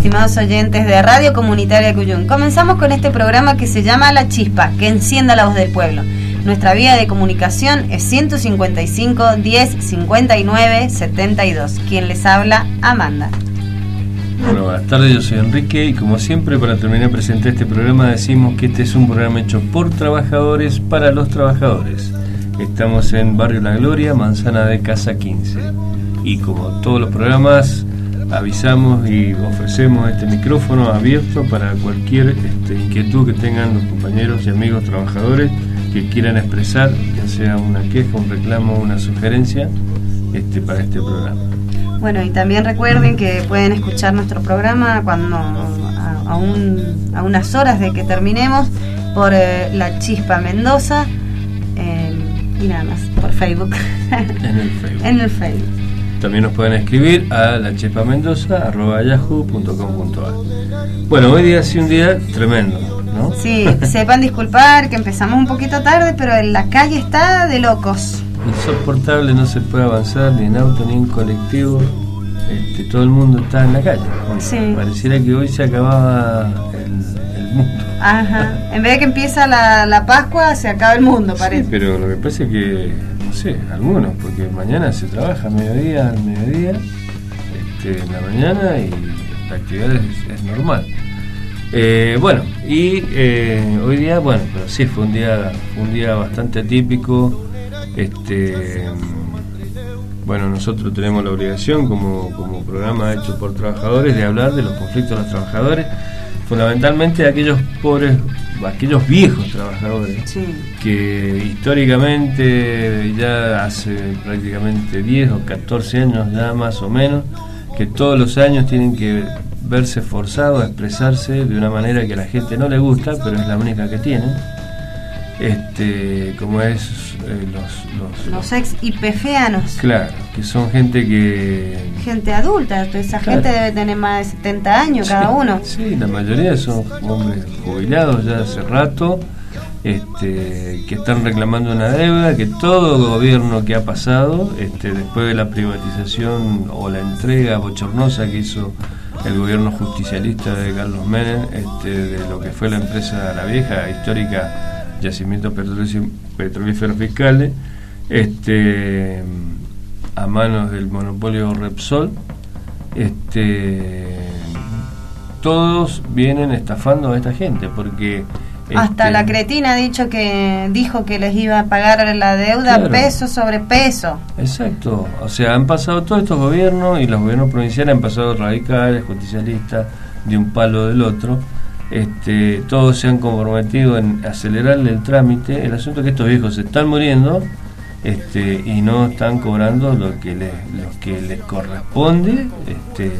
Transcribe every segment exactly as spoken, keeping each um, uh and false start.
estimados oyentes de Radio Comunitaria Cuyum. Comenzamos con este programa que se llama La Chispa, que encienda la voz del pueblo. Nuestra vía de comunicación es ciento cincuenta y cinco, diez, cincuenta y nueve, setenta y dos. Quien les habla, Amanda. Bueno, buenas tardes, yo soy Enrique y como siempre para terminar de presentar este programa decimos que este es un programa hecho por trabajadores para los trabajadores. Estamos en Barrio La Gloria, Manzana de Casa quince y como todos los programas avisamos y ofrecemos este micrófono abierto para cualquier este, inquietud que tengan los compañeros y amigos trabajadores que quieran expresar, ya sea una queja, un reclamo o una sugerencia este, para este programa. Bueno, y también recuerden que pueden escuchar nuestro programa cuando a, a, un, a unas horas de que terminemos por eh, La Chispa Mendoza eh, y nada más, por Facebook. En el Facebook. En el Facebook. También nos pueden escribir a la chispa mendoza arroba yahoo punto com punto a r. Bueno, hoy día ha sido un día tremendo, ¿no? Sí, sepan disculpar que empezamos un poquito tarde, pero en la calle está de locos. Insoportable, no se puede avanzar ni en auto ni en colectivo. Este, todo el mundo está en la calle. Hoy, sí. Pareciera que hoy se acababa el, el mundo. Ajá. En vez de que empieza la, la Pascua, se acaba el mundo, parece. Sí, pero lo que pasa es que, no sé, algunos, porque mañana se trabaja a mediodía, al mediodía, este, en la mañana y la actividad es, es normal. Eh, bueno, y eh, hoy día, bueno, pero sí, fue un día, un día bastante atípico. Este, bueno, nosotros tenemos la obligación como, como programa hecho por trabajadores de hablar de los conflictos de los trabajadores, fundamentalmente de aquellos pobres, aquellos viejos trabajadores, sí, que históricamente ya hace prácticamente diez o catorce años ya más o menos, que todos los años tienen que verse forzados a expresarse de una manera que a la gente no le gusta, pero es la única que tienen. Este, como es eh, los, los los ex ipefeanos, claro, que son gente que gente adulta, esa claro, gente debe tener más de setenta años, sí, cada uno. Sí, la mayoría son hombres jubilados ya hace rato, este, que están reclamando una deuda que todo gobierno que ha pasado, este, después de la privatización o la entrega bochornosa que hizo el gobierno justicialista de Carlos Menem, este, de lo que fue la empresa La Vieja, histórica Yacimientos Petrolíferos Fiscales, este, a manos del monopolio Repsol, este, todos vienen estafando a esta gente porque hasta este, la cretina ha dicho que dijo que les iba a pagar la deuda, claro, peso sobre peso. Exacto, o sea, han pasado todos estos gobiernos y los gobiernos provinciales han pasado radicales, justicialistas, de un palo del otro. Este, todos se han comprometido en acelerarle el trámite. El asunto es que estos viejos se están muriendo este, y no están cobrando lo que les, lo que les corresponde, este,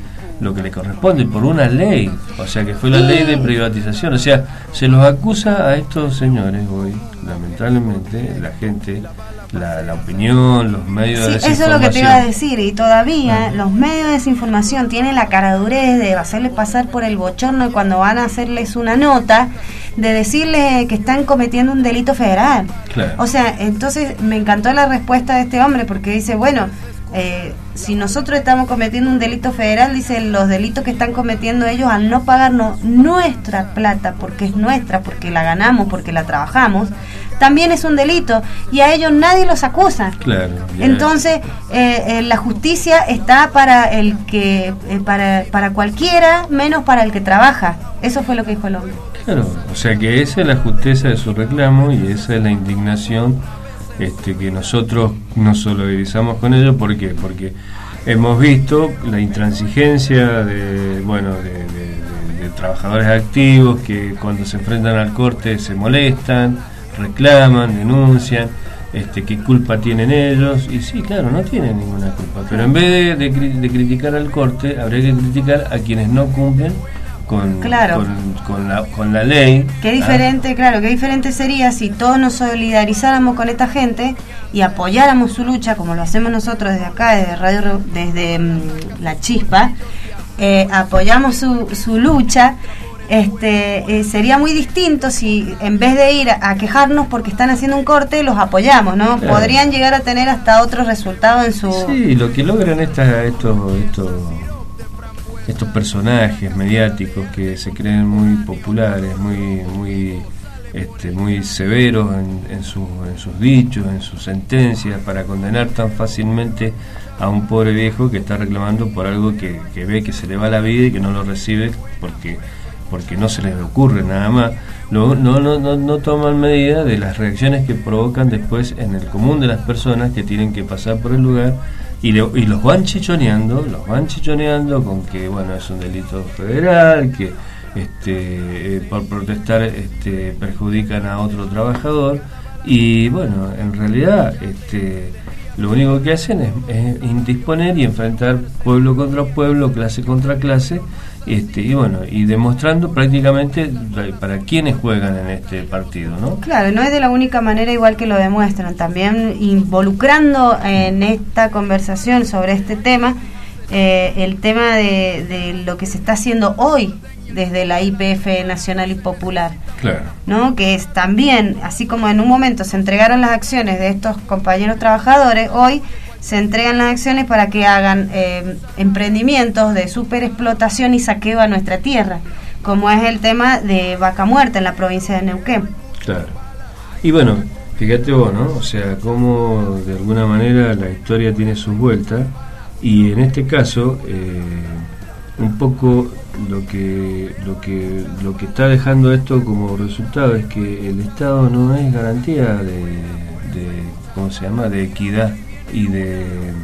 lo que les corresponde por una ley, o sea que fue la ley de privatización. O sea, se los acusa a estos señores hoy, lamentablemente, la gente, la, la opinión, los medios, sí, de desinformación. Eso es lo que te iba a decir, y todavía uh-huh. los medios de desinformación tienen la caradurez de hacerles pasar por el bochorno y cuando van a hacerles una nota, de decirles que están cometiendo un delito federal. Claro. O sea, entonces me encantó la respuesta de este hombre, porque dice, bueno, eh, si nosotros estamos cometiendo un delito federal, dice, los delitos que están cometiendo ellos al no pagarnos nuestra plata, porque es nuestra, porque la ganamos, porque la trabajamos, también es un delito y a ellos nadie los acusa. Claro, entonces eh, eh, la justicia está para el que eh, para para cualquiera menos para el que trabaja. Eso fue lo que dijo el hombre. Claro, o sea que esa es la justeza de su reclamo y esa es la indignación este, que nosotros nos solidarizamos con ellos. ¿Por qué? Porque hemos visto la intransigencia de bueno de, de, de, de trabajadores activos que cuando se enfrentan al corte se molestan, reclaman, denuncian, este, qué culpa tienen ellos, y sí, claro, no tienen ninguna culpa, pero en vez de, de, de criticar al corte, habría que criticar a quienes no cumplen con, claro, con, con, la, con la ley. Qué diferente, ¿ah? Claro, qué diferente sería si todos nos solidarizáramos con esta gente y apoyáramos su lucha, como lo hacemos nosotros desde acá, desde Radio, desde um, La Chispa, eh, apoyamos su, su lucha. Este, eh, sería muy distinto si en vez de ir a, a quejarnos porque están haciendo un corte, los apoyamos, ¿no? Claro. Podrían llegar a tener hasta otros resultados en su... Sí, lo que logran estas, estos, estos estos personajes mediáticos que se creen muy populares, muy muy este, muy severos en, en, su, en sus dichos, en sus sentencias, para condenar tan fácilmente a un pobre viejo que está reclamando por algo que, que ve que se le va la vida y que no lo recibe porque porque no se les ocurre nada más. No, no, no, no, no toman medida de las reacciones que provocan después en el común de las personas que tienen que pasar por el lugar y, le, y los van chichoneando, los van chichoneando con que bueno, es un delito federal, que este eh, por protestar este, perjudican a otro trabajador, y bueno, en realidad este lo único que hacen es, es indisponer y enfrentar pueblo contra pueblo, clase contra clase, este, y bueno, y demostrando prácticamente para quiénes juegan en este partido, ¿no? Claro, no es de la única manera igual que lo demuestran, también involucrando en esta conversación sobre este tema, eh, el tema de, de lo que se está haciendo hoy desde la I P F Nacional y Popular, claro, ¿no? Que es también, así como en un momento se entregaron las acciones de estos compañeros trabajadores, hoy se entregan las acciones para que hagan eh, emprendimientos de superexplotación y saqueo a nuestra tierra, como es el tema de Vaca Muerta en la provincia de Neuquén. Claro. Y bueno, fíjate vos, ¿no? O sea, cómo de alguna manera la historia tiene sus vueltas, y en este caso eh, un poco lo que lo que lo que está dejando esto como resultado es que el Estado no es garantía de, de ¿cómo se llama?, de equidad y de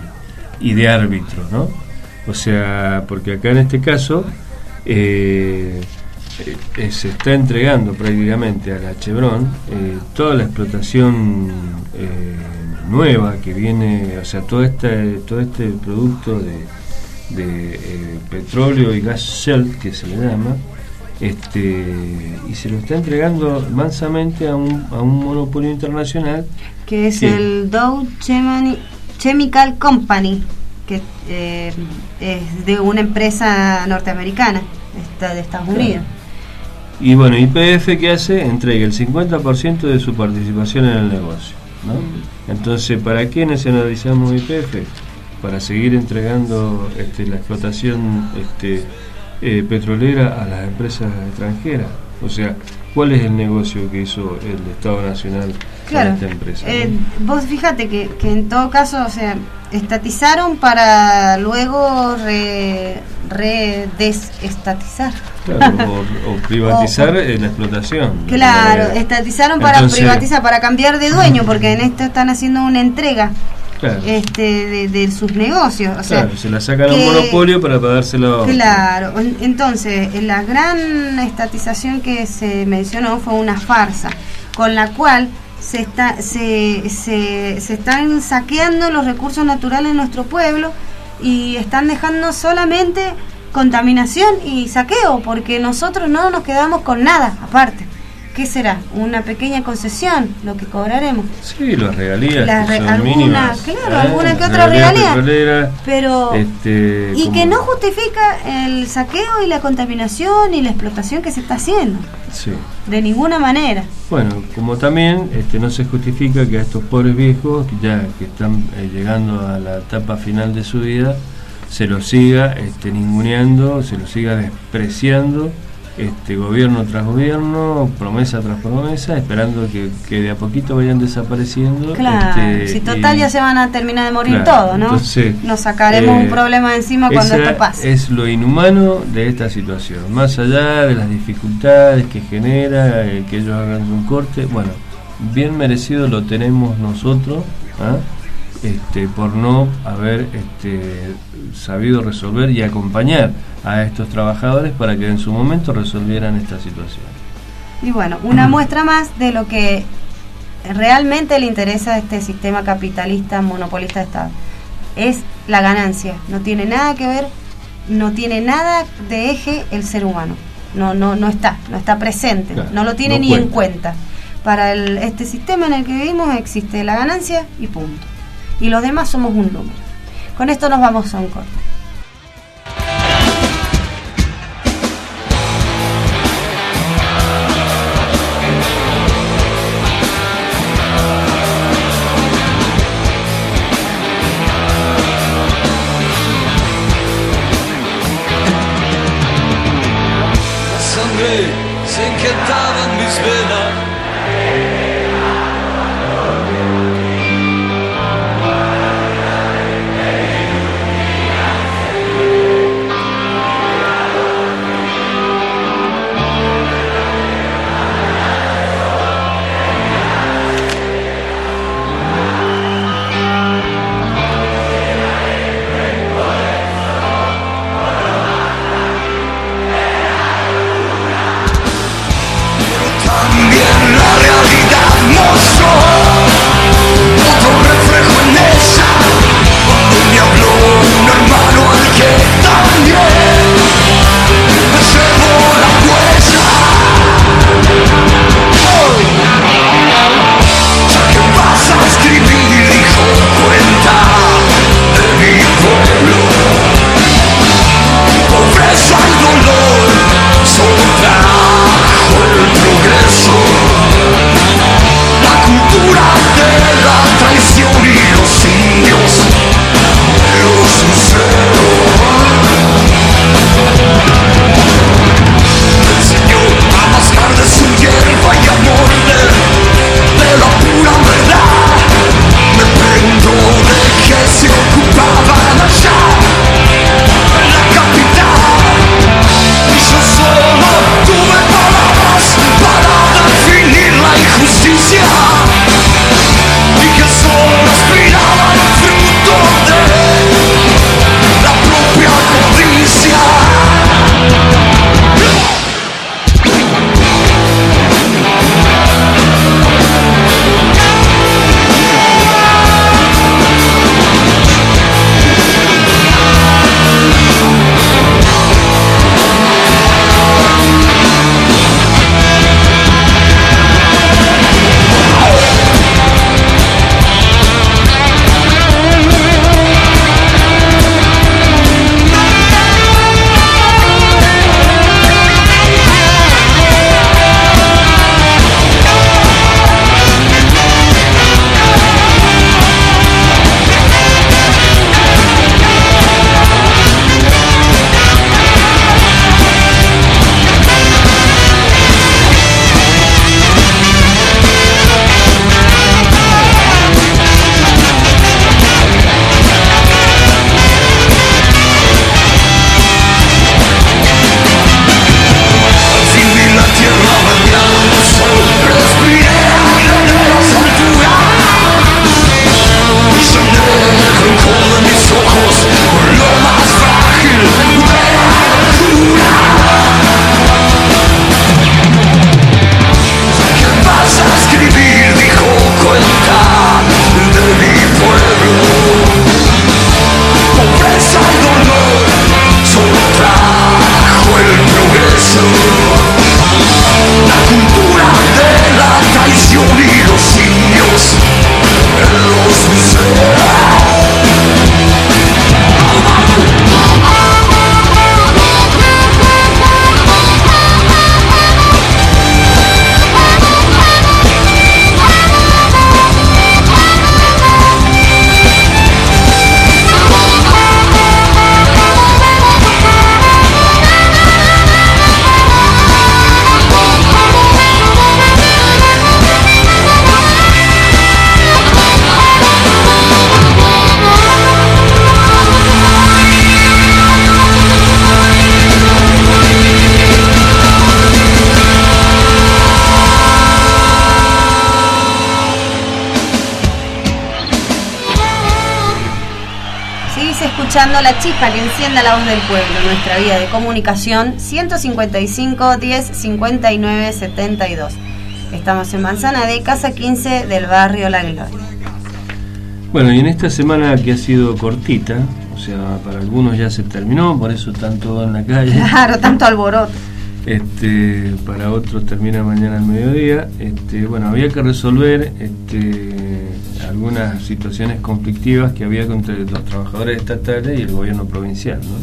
y de árbitros, ¿no? O sea, porque acá en este caso eh, eh, se está entregando prácticamente a la Chevron eh, toda la explotación eh, nueva que viene, o sea, todo este todo este producto de de eh, petróleo y gas shell, que se le llama, este y se lo está entregando mansamente a un, a un monopolio internacional que es que, el Dow Chemical Company, que eh, es de una empresa norteamericana de Estados claro. Unidos. Y bueno, Y P F, ¿qué hace? Entrega el cincuenta por ciento de su participación en el negocio, ¿no? Mm. Entonces, ¿para qué nacionalizamos Y P F? Para seguir entregando este, la explotación este, eh, petrolera a las empresas extranjeras. O sea, ¿cuál es el negocio que hizo el Estado Nacional claro, para esta empresa? Eh, ¿no? Vos fíjate que, que en todo caso, o sea, estatizaron para luego re, re desestatizar. Claro, o, o privatizar o, la explotación. Claro, eh, estatizaron para entonces, privatizar, para cambiar de dueño, porque en esto están haciendo una entrega. Claro. Este, de, de sus negocios, o claro, sea, se la sacan que, a un monopolio para pagárselo a otro. Claro, entonces la gran estatización que se mencionó fue una farsa, con la cual se está se, se, se están saqueando los recursos naturales de nuestro pueblo y están dejando solamente contaminación y saqueo, porque nosotros no nos quedamos con nada aparte. ¿Qué será? ¿Una pequeña concesión lo que cobraremos? Sí, las regalías las que son alguna, mínimas. Claro, ¿eh? alguna que otra regalía. Petrolera, pero este, y como... que no justifica el saqueo y la contaminación y la explotación que se está haciendo. Sí. De ninguna manera. Bueno, como también este, no se justifica que a estos pobres viejos, que ya que están eh, llegando a la etapa final de su vida, se los siga este, ninguneando, se los siga despreciando, este gobierno tras gobierno, promesa tras promesa, esperando que, que de a poquito vayan desapareciendo. Claro, este, si total y, ya se van a terminar de morir claro, todos, ¿no? Entonces, nos sacaremos eh, un problema de encima cuando esto pase. Es lo inhumano de esta situación, más allá de las dificultades que genera eh, que ellos hagan un corte. Bueno, bien merecido lo tenemos nosotros, ¿eh? Este, por no haber este, sabido resolver y acompañar a estos trabajadores para que en su momento resolvieran esta situación. Y bueno, una muestra más de lo que realmente le interesa a este sistema capitalista monopolista de Estado. Es la ganancia, no tiene nada que ver, no tiene nada de eje el ser humano. No, no, no está, no está presente, claro, no lo tiene no ni cuenta. en cuenta. Para el, este sistema en el que vivimos existe la ganancia y punto. Y los demás somos un número. Con esto nos vamos a un corte. seguís escuchando La Chispa que encienda la voz del pueblo, nuestra vía de comunicación ciento cincuenta y cinco, diez, cincuenta y nueve, setenta y dos. Estamos en Manzana de Casa quince del barrio La Gloria. Bueno, y en esta semana que ha sido cortita, o sea, para algunos ya se terminó, por eso están todos en la calle. Claro, tanto alboroto. Este, para otros termina mañana al mediodía. Este, bueno, había que resolver este, algunas situaciones conflictivas que había entre los trabajadores estatales y el gobierno provincial, ¿no?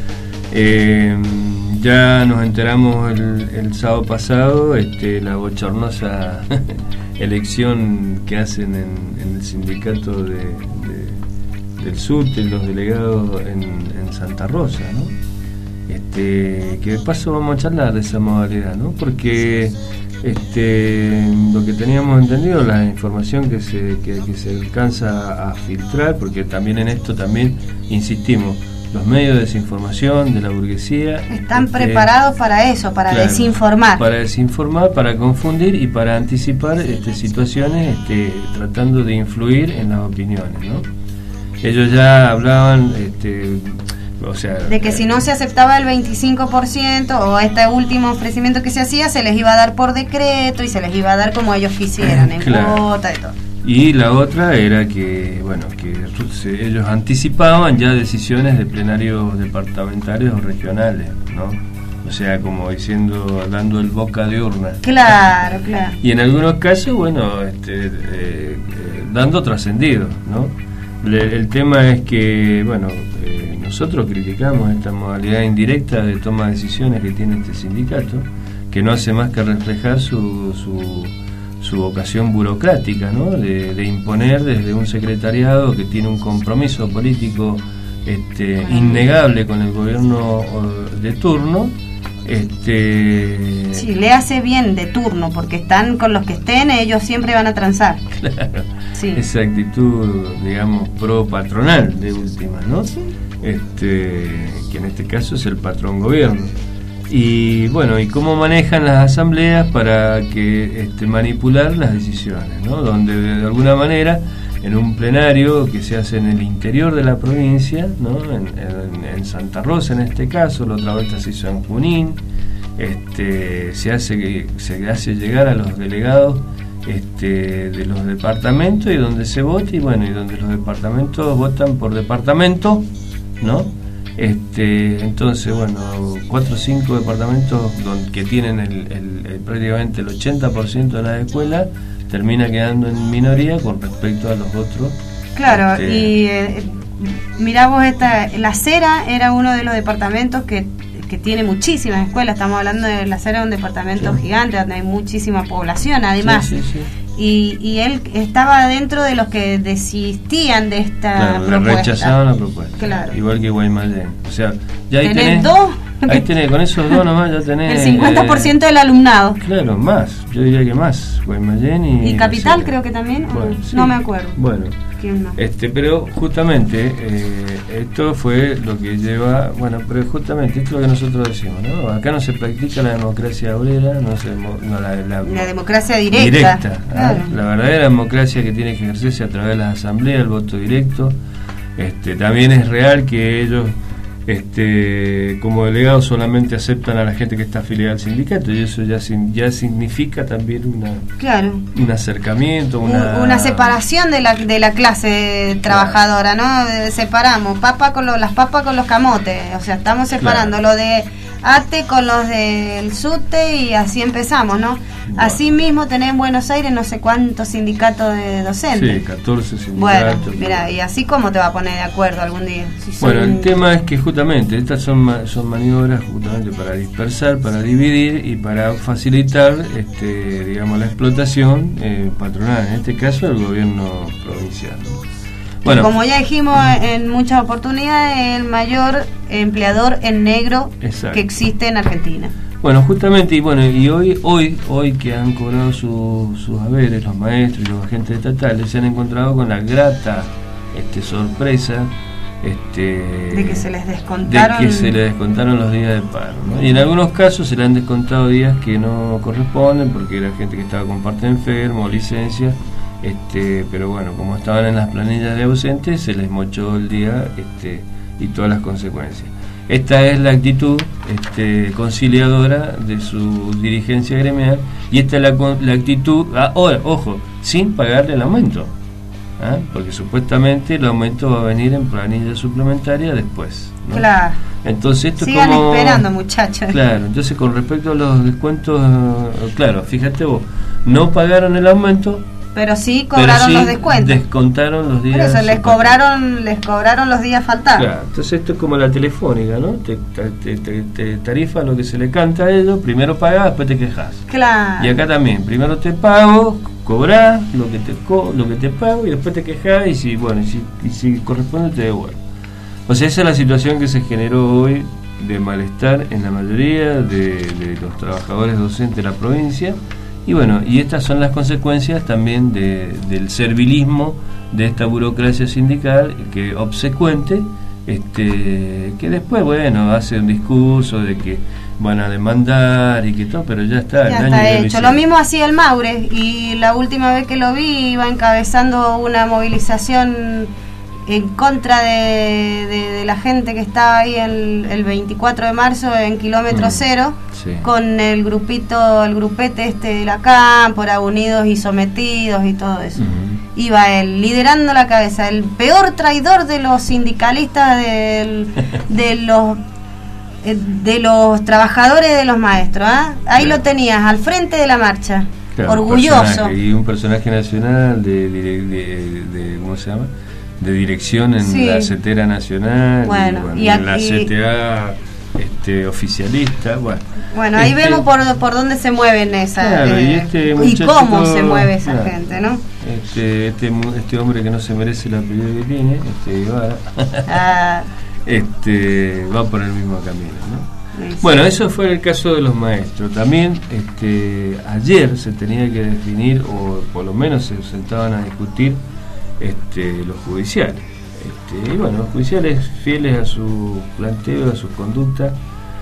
Eh, ya nos enteramos el, el sábado pasado este, la bochornosa elección que hacen en, en el sindicato de, de, del S U T E, los delegados en, en Santa Rosa, ¿no? Este, que de paso vamos a charlar de esa modalidad, ¿no? Porque este, lo que teníamos entendido, la información que se, que, que se alcanza a filtrar, porque también en esto también insistimos, los medios de desinformación de la burguesía están este, preparados para eso, para claro, desinformar. Para desinformar, para confundir y para anticipar este, situaciones este, tratando de influir en las opiniones, ¿no? Ellos ya hablaban... Este, O sea, de que si no se aceptaba el veinticinco por ciento o este último ofrecimiento que se hacía, se les iba a dar por decreto y se les iba a dar como ellos quisieran, en claro. cuota y todo. Y la otra era que, bueno, que se, ellos anticipaban ya decisiones de plenarios departamentales o regionales, ¿no? O sea, como diciendo, dando el boca de urna. Claro, claro. Y en algunos casos, bueno, este, eh, eh, dando trascendido, ¿no? Le, el tema es que, bueno, eh, nosotros criticamos esta modalidad indirecta de toma de decisiones que tiene este sindicato, que no hace más que reflejar su, su, su vocación burocrática, ¿no? De, de imponer desde un secretariado que tiene un compromiso político este, innegable con el gobierno de turno. Este... Sí, le hace bien de turno, porque están con los que estén, ellos siempre van a transar. Claro, sí. Esa actitud, digamos, pro patronal de última, ¿no? Sí. Este, que en este caso es el patrón gobierno. Y bueno, y cómo manejan las asambleas para que este, manipular las decisiones, ¿no? Donde de alguna manera en un plenario que se hace en el interior de la provincia, ¿no? en, en, en Santa Rosa en este caso, la otra vuelta se hizo en Junín, este, se hace se hace llegar a los delegados este, de los departamentos y donde se vota, y bueno, y donde los departamentos votan por departamento, ¿no? Este, entonces, bueno, cuatro o cinco departamentos donde, que tienen el, el, el, prácticamente el ochenta por ciento de las escuelas, termina quedando en minoría con respecto a los otros. Claro, este, y eh, mirá vos, esta, La Cera era uno de los departamentos que, que tiene muchísimas escuelas. Estamos hablando de La Cera, un departamento sí. gigante donde hay muchísima población además. Sí, sí, sí. Y, y él estaba dentro de los que desistían de esta claro, propuesta. Rechazaban la propuesta. Claro. Igual que Guaymallén. O sea, ya ahí tenés, tenés dos. Ahí tenés, con esos dos nomás ya tenés... El cincuenta por ciento eh, del alumnado. Claro, más. Yo diría que más. Guaymallén y... ¿Y Capital no sé, creo que también? Bueno, no, sí. no me acuerdo. Bueno. ¿Quién más? Este, pero justamente eh, esto fue lo que lleva... Bueno, pero justamente esto es lo que nosotros decimos, ¿no? Acá no se practica la democracia obrera, no se... No, la, la, la democracia directa. Directa. Claro. ¿Ah? La verdadera democracia que tiene que ejercerse a través de las asambleas, el voto directo. Este, también es real que ellos... Este, como delegados solamente aceptan a la gente que está afiliada al sindicato, y eso ya ya significa también una claro. un acercamiento, una, una separación de la de la clase trabajadora, claro. ¿no? Separamos papa con los, las papas con los camotes, o sea, estamos separando claro. lo de A T E con los del S U T E y así empezamos, ¿no? Bueno. Así mismo tenés en Buenos Aires no sé cuántos sindicatos de docentes. Sí, catorce sindicatos. Bueno, mira, y así cómo te va a poner de acuerdo algún día. Si bueno, son... el tema es que justamente estas son son maniobras justamente para dispersar, para dividir y para facilitar, este, digamos, la explotación eh, patronal, en este caso el gobierno provincial, ¿no? Bueno, como ya dijimos en muchas oportunidades, el mayor empleador en negro exacto. que existe en Argentina. Bueno, justamente, y bueno, y hoy hoy hoy que han cobrado su, sus haberes los maestros y los agentes estatales, se han encontrado con la grata este, sorpresa este, de que se les descontaron de que se les descontaron los días de paro, ¿no? Y en algunos casos se le han descontado días que no corresponden porque era gente que estaba con parte enfermo o licencia. este, pero bueno, como estaban en las planillas de ausentes, se les mochó el día este, y todas las consecuencias. Esta es la actitud este, conciliadora de su dirigencia gremial, y esta es la, la actitud, ahora, ojo, sin pagarle el aumento, ¿ah? Porque supuestamente el aumento va a venir en planilla suplementaria después, ¿no? Claro. Entonces esto sigan como, esperando, muchachos. Claro, entonces con respecto a los descuentos, claro, fíjate vos, no pagaron el aumento, pero sí cobraron pero sí los descuentos. Descontaron los días. Por eso les cobraron, les cobraron los días faltados. Claro, entonces esto es como la telefónica, ¿no? Te, te, te, te tarifa lo que se le canta a ellos, primero pagás, después te quejas. Claro. Y acá también, primero te pago, cobrás lo que te co lo que te pago y después te quejas y si bueno, y si, y si corresponde te devuelvo. O sea, esa es la situación que se generó hoy de malestar en la mayoría de, de los trabajadores docentes de la provincia. Y bueno, y estas son las consecuencias también de, del servilismo de esta burocracia sindical que obsecuente, este, que después, bueno, hace un discurso de que van a demandar y que todo, pero ya está. Ya el está daño hecho. Lo mismo hacía el Maure, y la última vez que lo vi iba encabezando una movilización en contra de, de, de la gente que estaba ahí el, el veinticuatro de marzo en kilómetro mm, cero, sí. Con el grupito, el grupete este de la Cámpora, Unidos y Sometidos y todo eso. Mm. Iba él liderando la cabeza, el peor traidor de los sindicalistas, del, de los de los trabajadores, de los maestros, ¿eh? Ahí claro. Lo tenías al frente de la marcha, claro, orgulloso. Un y un personaje nacional de, de, de, de ¿cómo se llama? De dirección en sí. La CETERA nacional, bueno, y, bueno, y en la C T A este, oficialista. Bueno, bueno ahí este, vemos por, por dónde se mueven esas, claro, eh, y, este y cómo se mueve esa claro, gente, ¿no? Este, este, este hombre que no se merece el apellido que tiene, este Guevara, ah. este, va por el mismo camino, ¿no? Sí. Bueno, eso fue el caso de los maestros. También este, ayer se tenía que definir, o por lo menos se sentaban a discutir, Este, los judiciales, este, y bueno, los judiciales fieles a su planteo, a sus conductas,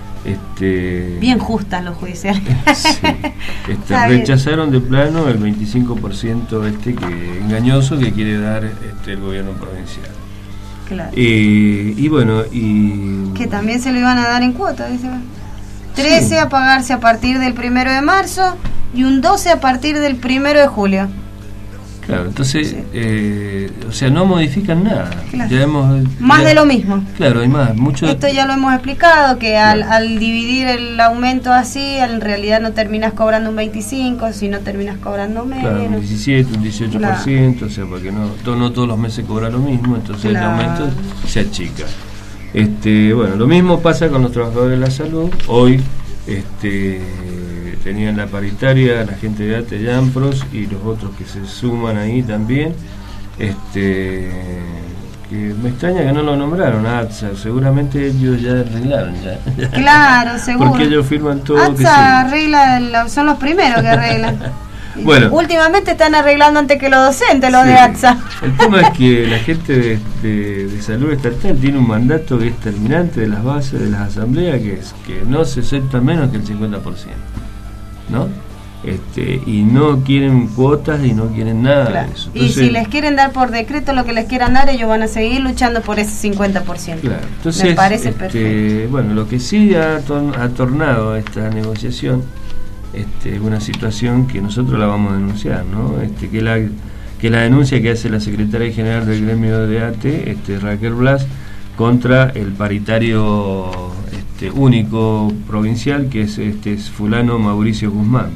este, bien justas los judiciales, sí, este, rechazaron de plano el veinticinco por ciento este que engañoso que quiere dar este, el gobierno provincial. Claro. Eh, y bueno, y que también se lo iban a dar en cuota, dice. trece sí. A pagarse a partir del primero de marzo y un doce a partir del primero de julio. Claro, entonces, sí. eh, o sea, no modifican nada. Claro. Ya hemos, más ya, de lo mismo. Claro, hay más. Mucho. Esto ya lo hemos explicado, que al, claro. al dividir el aumento así, en realidad no terminas cobrando un veinticinco, sino terminas cobrando menos. Claro, un diecisiete, un dieciocho por ciento, claro. O sea, porque no, to, no todos los meses cobra lo mismo, entonces claro. El aumento se achica. Este, bueno, lo mismo pasa con los trabajadores de la salud. Hoy, este... tenían la paritaria, la gente de A T E y AMPROS y los otros que se suman ahí también, este que me extraña que no lo nombraron, A T S A, seguramente ellos ya arreglaron ya. Claro, seguro. Porque ellos firman todo. A T S A arregla, son los primeros que arreglan. Bueno, últimamente están arreglando antes que los docentes, los sí. De A T S A. El tema es que la gente de, de, de salud estatal tiene un mandato que es terminante de las bases de las asambleas, que es que no se acepta menos que el cincuenta por ciento. ¿No? Este, y no quieren cuotas y no quieren nada claro. de eso. Entonces, y si les quieren dar por decreto lo que les quieran dar, ellos van a seguir luchando por ese cincuenta por ciento. Claro. Entonces, me parece este, perfecto. Bueno, lo que sí ha, tor ha tornado esta negociación, este, una situación que nosotros la vamos a denunciar, ¿no? Este, que la que la denuncia que hace la secretaria general del gremio de A T E, este, Raquel Blas, contra el paritario este, único provincial, que es este es fulano Mauricio Guzmán,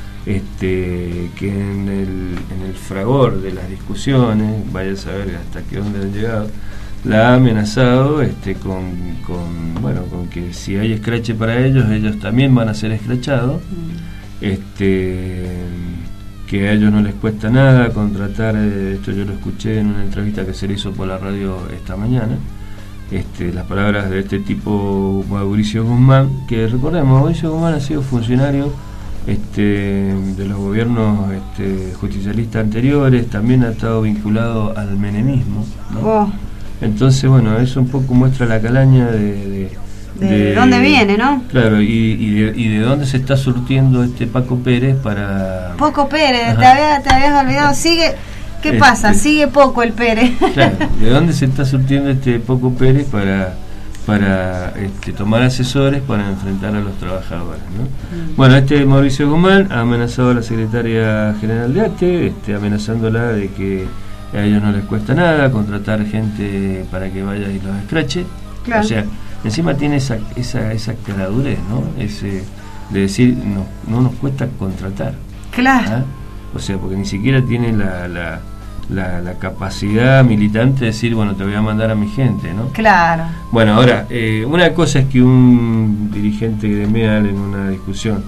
este que en el, en el fragor de las discusiones, vaya a saber hasta qué dónde han llegado, la ha amenazado este con, con bueno con que si hay escrache para ellos, ellos también van a ser escrachados, mm. este que a ellos no les cuesta nada contratar, esto yo lo escuché en una entrevista que se le hizo por la radio esta mañana. Este, las palabras de este tipo Mauricio Guzmán, que recordemos, Mauricio Guzmán ha sido funcionario este, de los gobiernos este, justicialistas anteriores, también ha estado vinculado al menemismo, ¿no? Oh. Entonces, bueno, eso un poco muestra la calaña de... de, de, de dónde viene, ¿no? Claro, y, y, de, y de dónde se está surtiendo este Paco Pérez para... Paco Pérez, te, había, te habías olvidado, sigue... ¿Qué este, pasa? Sigue poco el Pérez. Claro, ¿de dónde se está surtiendo este Poco Pérez para, para este, tomar asesores para enfrentar a los trabajadores, ¿no? Mm. Bueno, este Mauricio Guzmán ha amenazado a la secretaria general de A T E, este, amenazándola de que a ellos no les cuesta nada contratar gente para que vaya y los escrache. Claro. O sea, encima tiene esa esa esa caradurez, ¿no? Ese de decir, no, no nos cuesta contratar. Claro. ¿Ah? O sea, porque ni siquiera tiene la, la, la, la capacidad militante de decir, bueno, te voy a mandar a mi gente, ¿no? Claro. Bueno, ahora, eh, una cosa es que un dirigente gremial en una discusión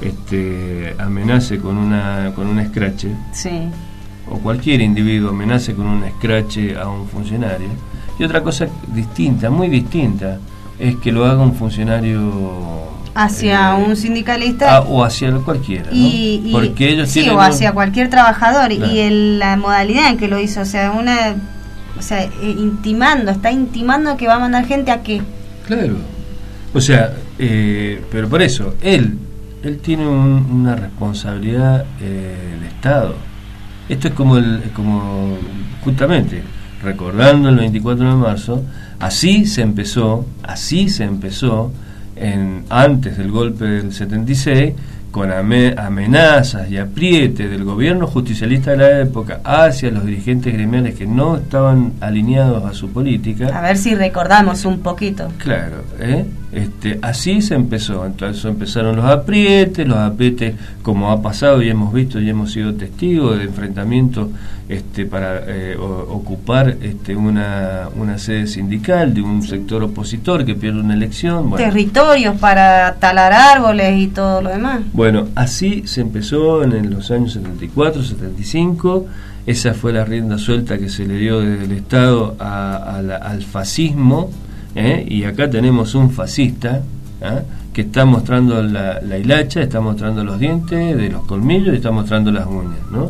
este, amenace con una con un escrache. Sí. O cualquier individuo amenace con un escrache a un funcionario. Y otra cosa distinta, muy distinta, es que lo haga un funcionario hacia eh, un sindicalista a, o hacia cualquiera, y, ¿no? y, porque ellos sí, tienen o hacia un... cualquier trabajador. Claro. Y el, la modalidad en que lo hizo, o sea, una o sea, eh, intimando, está intimando que va a mandar gente a qué. Claro. O sea, eh, pero por eso, él él tiene un, una responsabilidad eh, de Estado. Esto es como el como justamente recordando el veinticuatro de marzo, así se empezó, así se empezó en antes del golpe del setenta y seis, con amenazas y aprietes del gobierno justicialista de la época hacia los dirigentes gremiales que no estaban alineados a su política. A ver si recordamos un poquito. Claro, ¿eh? este, así se empezó. Entonces empezaron los aprietes, los aprietes como ha pasado y hemos visto y hemos sido testigos de enfrentamientos este, para eh, o, ocupar este, una, una sede sindical de un sector opositor que pierde una elección. Bueno. Territorios para talar árboles y todo lo demás. Bueno, así se empezó en los años setenta y cuatro, setenta y cinco. Esa fue la rienda suelta que se le dio desde el Estado a, a la, al fascismo, ¿eh? Y acá tenemos un fascista, ¿eh? que está mostrando la, la hilacha, está mostrando los dientes de los colmillos y está mostrando las uñas, ¿no?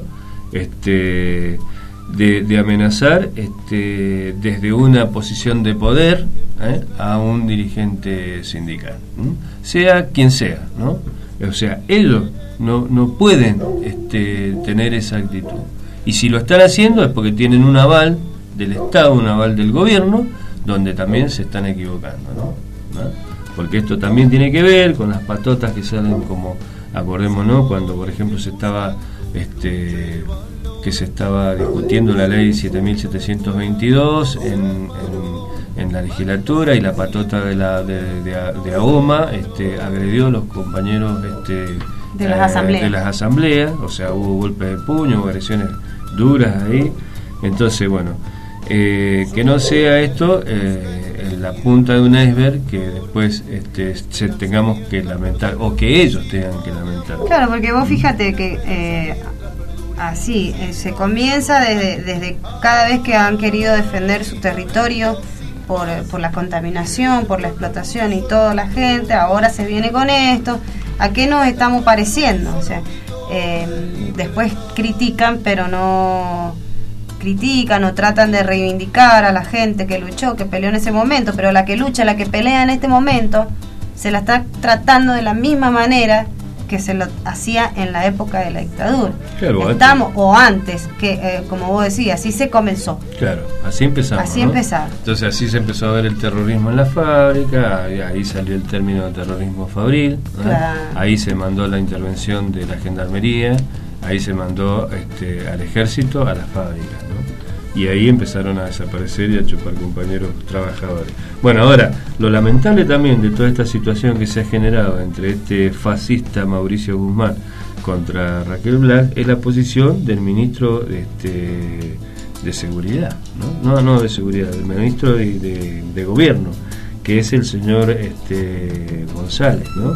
Este, de, de amenazar este, desde una posición de poder ¿eh? a un dirigente sindical, ¿eh? sea quien sea, ¿no? O sea, ellos no, no pueden este, tener esa actitud. Y si lo están haciendo es porque tienen un aval del Estado, un aval del gobierno, donde también se están equivocando, ¿no? ¿No? Porque esto también tiene que ver con las patotas que salen como, acordémonos, cuando por ejemplo se estaba, este, que se estaba discutiendo la ley siete mil setecientos veintidós en, en, en la legislatura y la patota de la de, de, de AOMA este, agredió a los compañeros este, de las, eh, de las asambleas, o sea, hubo golpes de puño, hubo agresiones duras ahí. Entonces, bueno, eh, que no sea esto eh, la punta de un iceberg que después este, se tengamos que lamentar o que ellos tengan que lamentar. Claro, porque vos fíjate que eh, así eh, se comienza desde, desde cada vez que han querido defender su territorio por, por la contaminación, por la explotación y toda la gente, ahora se viene con esto. ¿A qué nos estamos pareciendo? O sea, eh, después critican, pero no critican o tratan de reivindicar a la gente que luchó, que peleó en ese momento, pero la que lucha, la que pelea en este momento, se la está tratando de la misma manera que se lo hacía en la época de la dictadura. Claro, Estamos, antes. o antes, que eh, como vos decías, así se comenzó. Claro, así empezamos. Así ¿no? empezamos. Entonces así se empezó a ver el terrorismo en la fábrica, ahí salió el término de terrorismo fabril, ¿no? Claro. Ahí se mandó la intervención de la gendarmería, ahí se mandó este, al ejército a las fábricas, ¿no? Y ahí empezaron a desaparecer y a chupar compañeros trabajadores. Bueno, ahora, lo lamentable también de toda esta situación que se ha generado entre este fascista Mauricio Guzmán contra Raquel Blas es la posición del ministro este, de Seguridad, ¿no? No, no de Seguridad, del ministro de, de, de Gobierno, que es el señor este, González, ¿no?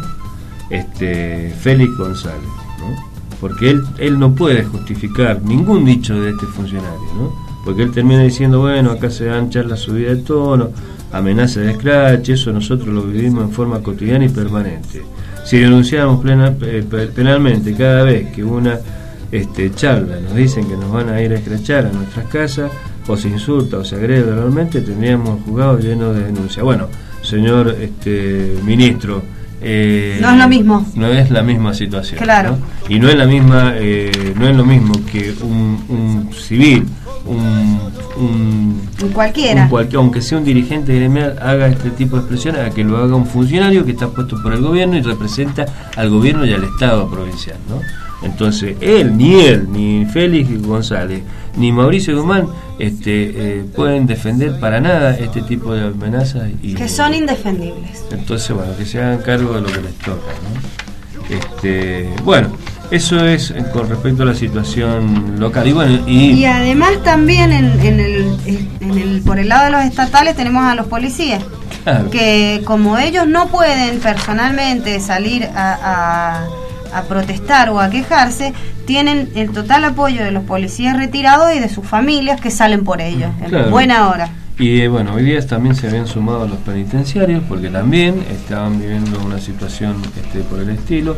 Este, Félix González, ¿no? Porque él, él no puede justificar ningún dicho de este funcionario, ¿no? Porque él termina diciendo, bueno, acá se dan charlas subidas de tono, amenaza de scratch, eso nosotros lo vivimos en forma cotidiana y permanente. Si denunciamos plena, eh, penalmente cada vez que una este, charla nos dicen que nos van a ir a escrachar a nuestras casas, o se insulta o se agrede verbalmente, tendríamos juzgados llenos de denuncias. Bueno, señor este, ministro, Eh, no es lo mismo. No es la misma situación. Claro. ¿no? Y no es la misma, eh, no es lo mismo que un, un civil, un, un, un cualquiera, un cualquier, aunque sea un dirigente gremial, haga este tipo de expresiones, a que lo haga un funcionario que está puesto por el gobierno y representa al gobierno y al Estado provincial, ¿no? Entonces, él, ni él, ni Félix González, ni Mauricio Guzmán este, eh, pueden defender para nada este tipo de amenazas. Y, que son indefendibles. Entonces, bueno, que se hagan cargo de lo que les toca, ¿no? Este, bueno, eso es con respecto a la situación local. Y bueno, y, y además también en, en, el, en el por el lado de los estatales tenemos a los policías. Claro. Que como ellos no pueden personalmente salir a... a a protestar o a quejarse, tienen el total apoyo de los policías retirados y de sus familias que salen por ellos, claro, en buena hora. Y eh, bueno, hoy día también se habían sumado los penitenciarios, porque también estaban viviendo una situación este, por el estilo.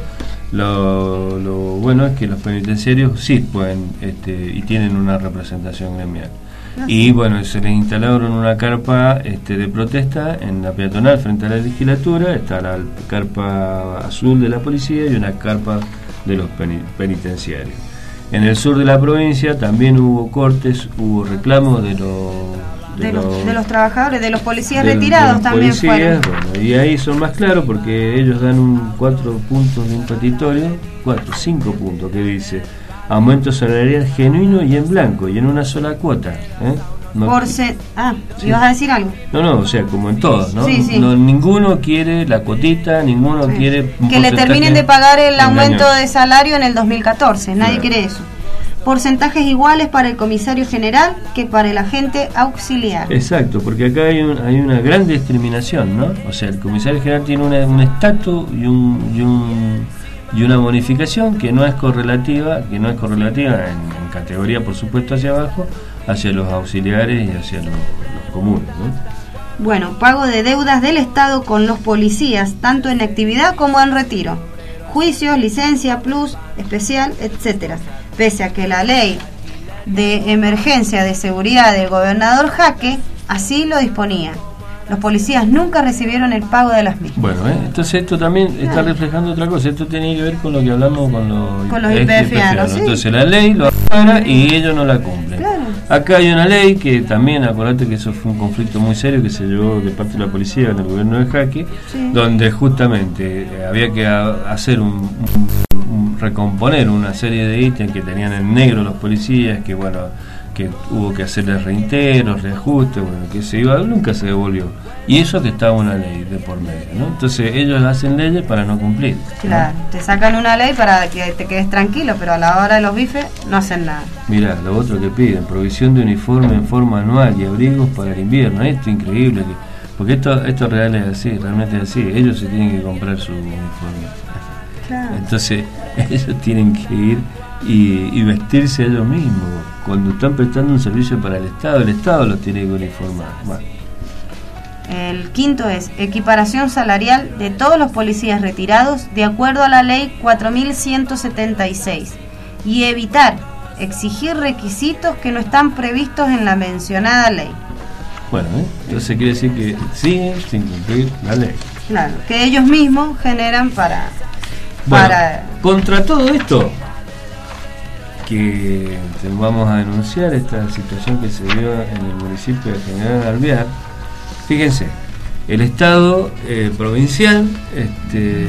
Lo, lo bueno es que los penitenciarios sí pueden este, y tienen una representación gremial. Y bueno, se les instalaron una carpa este, de protesta en la peatonal frente a la legislatura. Está la carpa azul de la policía y una carpa de los penitenciarios. En el sur de la provincia también hubo cortes, hubo reclamos de los de, de, los, los, de los trabajadores, de los policías de, retirados de los también policías, fueron. Bueno, y ahí son más claros porque ellos dan un cuatro puntos de un petitorio, cuatro, cinco puntos que dice: aumento salarial genuino y en blanco y en una sola cuota. ¿eh? No, Por se ah, sí. ¿Ibas a decir algo? No, no, o sea, como en todos, ¿no? Sí, sí. no ninguno quiere la cuotita, ninguno sí. quiere un que le terminen de pagar el aumento engañoso. de salario en el dos mil catorce. Nadie claro. quiere eso. Porcentajes iguales para el comisario general que para el agente auxiliar. Exacto, porque acá hay, un, hay una gran discriminación, ¿no? O sea, el comisario general tiene una, un estatus y un, y un y una bonificación que no es correlativa, que no es correlativa en, en categoría, por supuesto, hacia abajo, hacia los auxiliares y hacia los, los comunes, ¿no? Bueno, pago de deudas del Estado con los policías, tanto en actividad como en retiro. Juicios, licencia, plus, especial, etcétera. Pese a que la ley de emergencia de seguridad del gobernador Jaque así lo disponía. Los policías nunca recibieron el pago de las mismas. Bueno, ¿eh? entonces esto también claro. está reflejando otra cosa. Esto tiene que ver con lo que hablamos con los, con los I P F A, ¿no? ¿Sí? Entonces la ley lo ampara y ellos no la cumplen. Claro. Acá hay una ley que también, acordate que eso fue un conflicto muy serio que se llevó de parte de la policía en el gobierno de Jaque, sí. donde justamente eh, había que a, hacer un, un, un recomponer una serie de ítems que tenían en negro los policías, que bueno, que hubo que hacerles reintegros, reajustes, bueno, que se iba, nunca se devolvió. Y eso que estaba una ley de por medio, ¿no? Entonces ellos hacen leyes para no cumplir, ¿no? Claro, te sacan una ley para que te quedes tranquilo, pero a la hora de los bifes no hacen nada. Mirá, lo otro que piden, provisión de uniforme en forma anual y abrigos para el invierno. Esto es increíble, que, porque esto, esto real es así, realmente es así. Ellos se tienen que comprar su uniforme. Claro. Entonces ellos tienen que ir y, y vestirse ellos mismos. Cuando están prestando un servicio para el Estado, el Estado los tiene que uniformar. Bueno. El quinto es equiparación salarial de todos los policías retirados de acuerdo a la ley cuatro mil ciento setenta y seis y evitar exigir requisitos que no están previstos en la mencionada ley. Bueno, ¿eh? entonces quiere decir que siguen sin cumplir la ley. Claro, que ellos mismos generan para... Bueno, para... contra todo esto que vamos a denunciar, esta situación que se dio en el municipio de General Alvear. Fíjense, el Estado eh, provincial, este,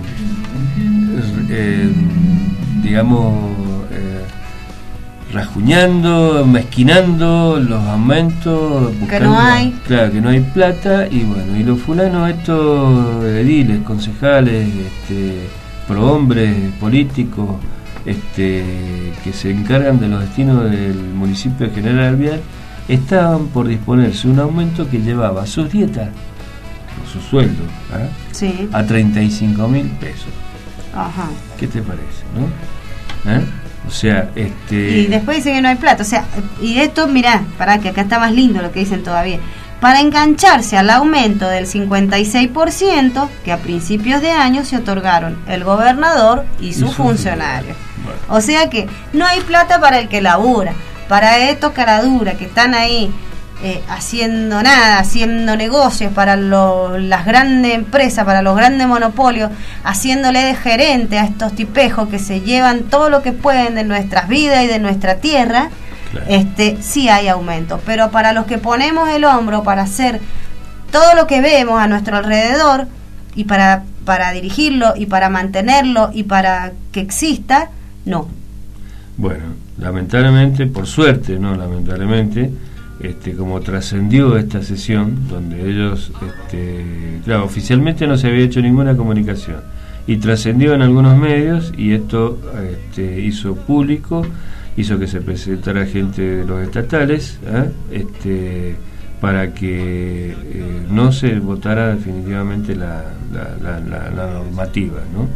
eh, digamos, eh, rajuñando, mezquinando los aumentos, buscando, que no hay, claro, que no hay plata, y bueno, y los fulanos estos ediles, concejales, este, prohombres políticos, este, que se encargan de los destinos del municipio de General Alvear, estaban por disponerse un aumento que llevaba sus dietas, su sueldo, ¿eh? sí. a treinta y cinco mil pesos. Ajá. ¿Qué te parece, no? ¿Eh? O sea, este... Y después dice que no hay plata, o sea, y esto, mirá, pará, que acá está más lindo lo que dicen todavía, para engancharse al aumento del cincuenta y seis por ciento que a principios de año se otorgaron el gobernador y sus funcionarios. Bueno. O sea que no hay plata para el que labura. Para estos caraduras que están ahí eh, haciendo nada, haciendo negocios para lo, las grandes empresas, para los grandes monopolios, haciéndole de gerente a estos tipejos que se llevan todo lo que pueden de nuestras vidas y de nuestra tierra, claro. este sí hay aumento. Pero para los que ponemos el hombro para hacer todo lo que vemos a nuestro alrededor y para, para dirigirlo y para mantenerlo y para que exista, no. Bueno, lamentablemente, por suerte, no lamentablemente, este, como trascendió esta sesión, donde ellos, este, claro, oficialmente no se había hecho ninguna comunicación, y trascendió en algunos medios, y esto este, hizo público, hizo que se presentara gente de los estatales, ¿eh? este, para que eh, no se votara definitivamente la, la, la, la, la normativa, ¿no?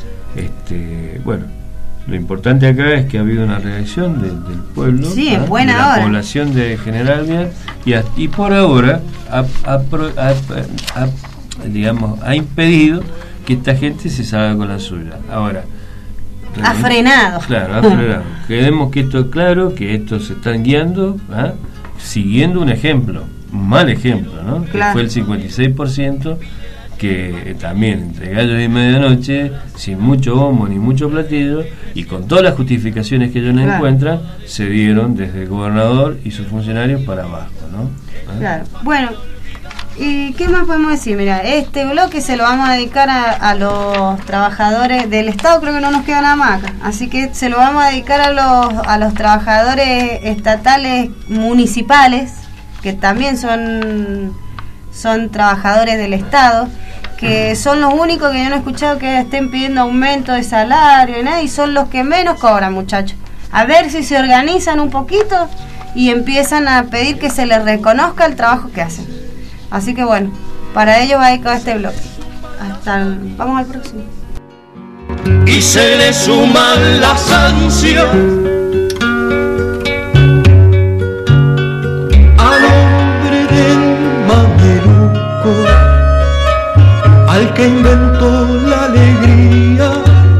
Este, bueno, lo importante acá es que ha habido una reacción de, del pueblo, sí, ¿no? buena de la hora. población de General Alvear, y, a, y por ahora ha, ha, ha, ha, digamos, ha impedido que esta gente se salga con la suya. Ahora, ha frenado. Claro, ha frenado. Queremos que esto es claro, que estos se están guiando, ¿eh? siguiendo un ejemplo, un mal ejemplo, ¿no? Claro. Que fue el cincuenta y seis por ciento, que eh, también entre gallos y medianoche, sin mucho bombo ni mucho platillo, y con todas las justificaciones que ellos no claro. encuentran, se dieron desde el gobernador y sus funcionarios para abajo, ¿no? ¿Eh? Claro. Bueno, ¿y qué más podemos decir? Mira, este bloque se lo vamos a dedicar a, a los trabajadores del Estado, creo que no nos queda nada más acá, así que se lo vamos a dedicar a los, a los trabajadores estatales municipales, que también son, son trabajadores del Estado, que son los únicos que yo no he escuchado que estén pidiendo aumento de salario, ¿no? Y son los que menos cobran, muchachos. A ver si se organizan un poquito y empiezan a pedir que se les reconozca el trabajo que hacen. Así que bueno, para ello va a dedicar este bloque. Hasta el, vamos al próximo. Y se le suman las ansias al hombre del mameluco, al que inventó la alegría,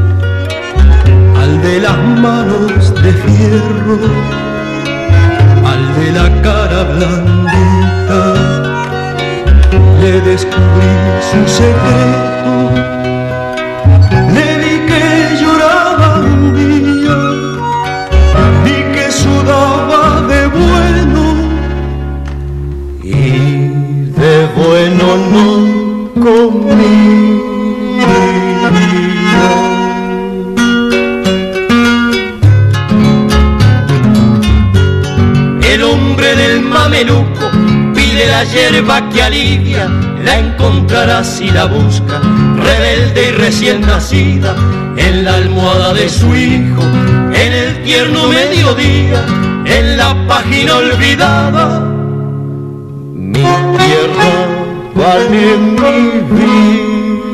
al de las manos de fierro, al de la cara blandita. Le descubrí su secreto, le di que lloraba un día y que sudaba de bueno, y de bueno no comía. El hombre del mameluco pide la hierba que alivia, la encontrará si la busca, rebelde y recién nacida, en la almohada de su hijo, en el tierno mediodía, en la página olvidada. Mi tierra vale mi vida.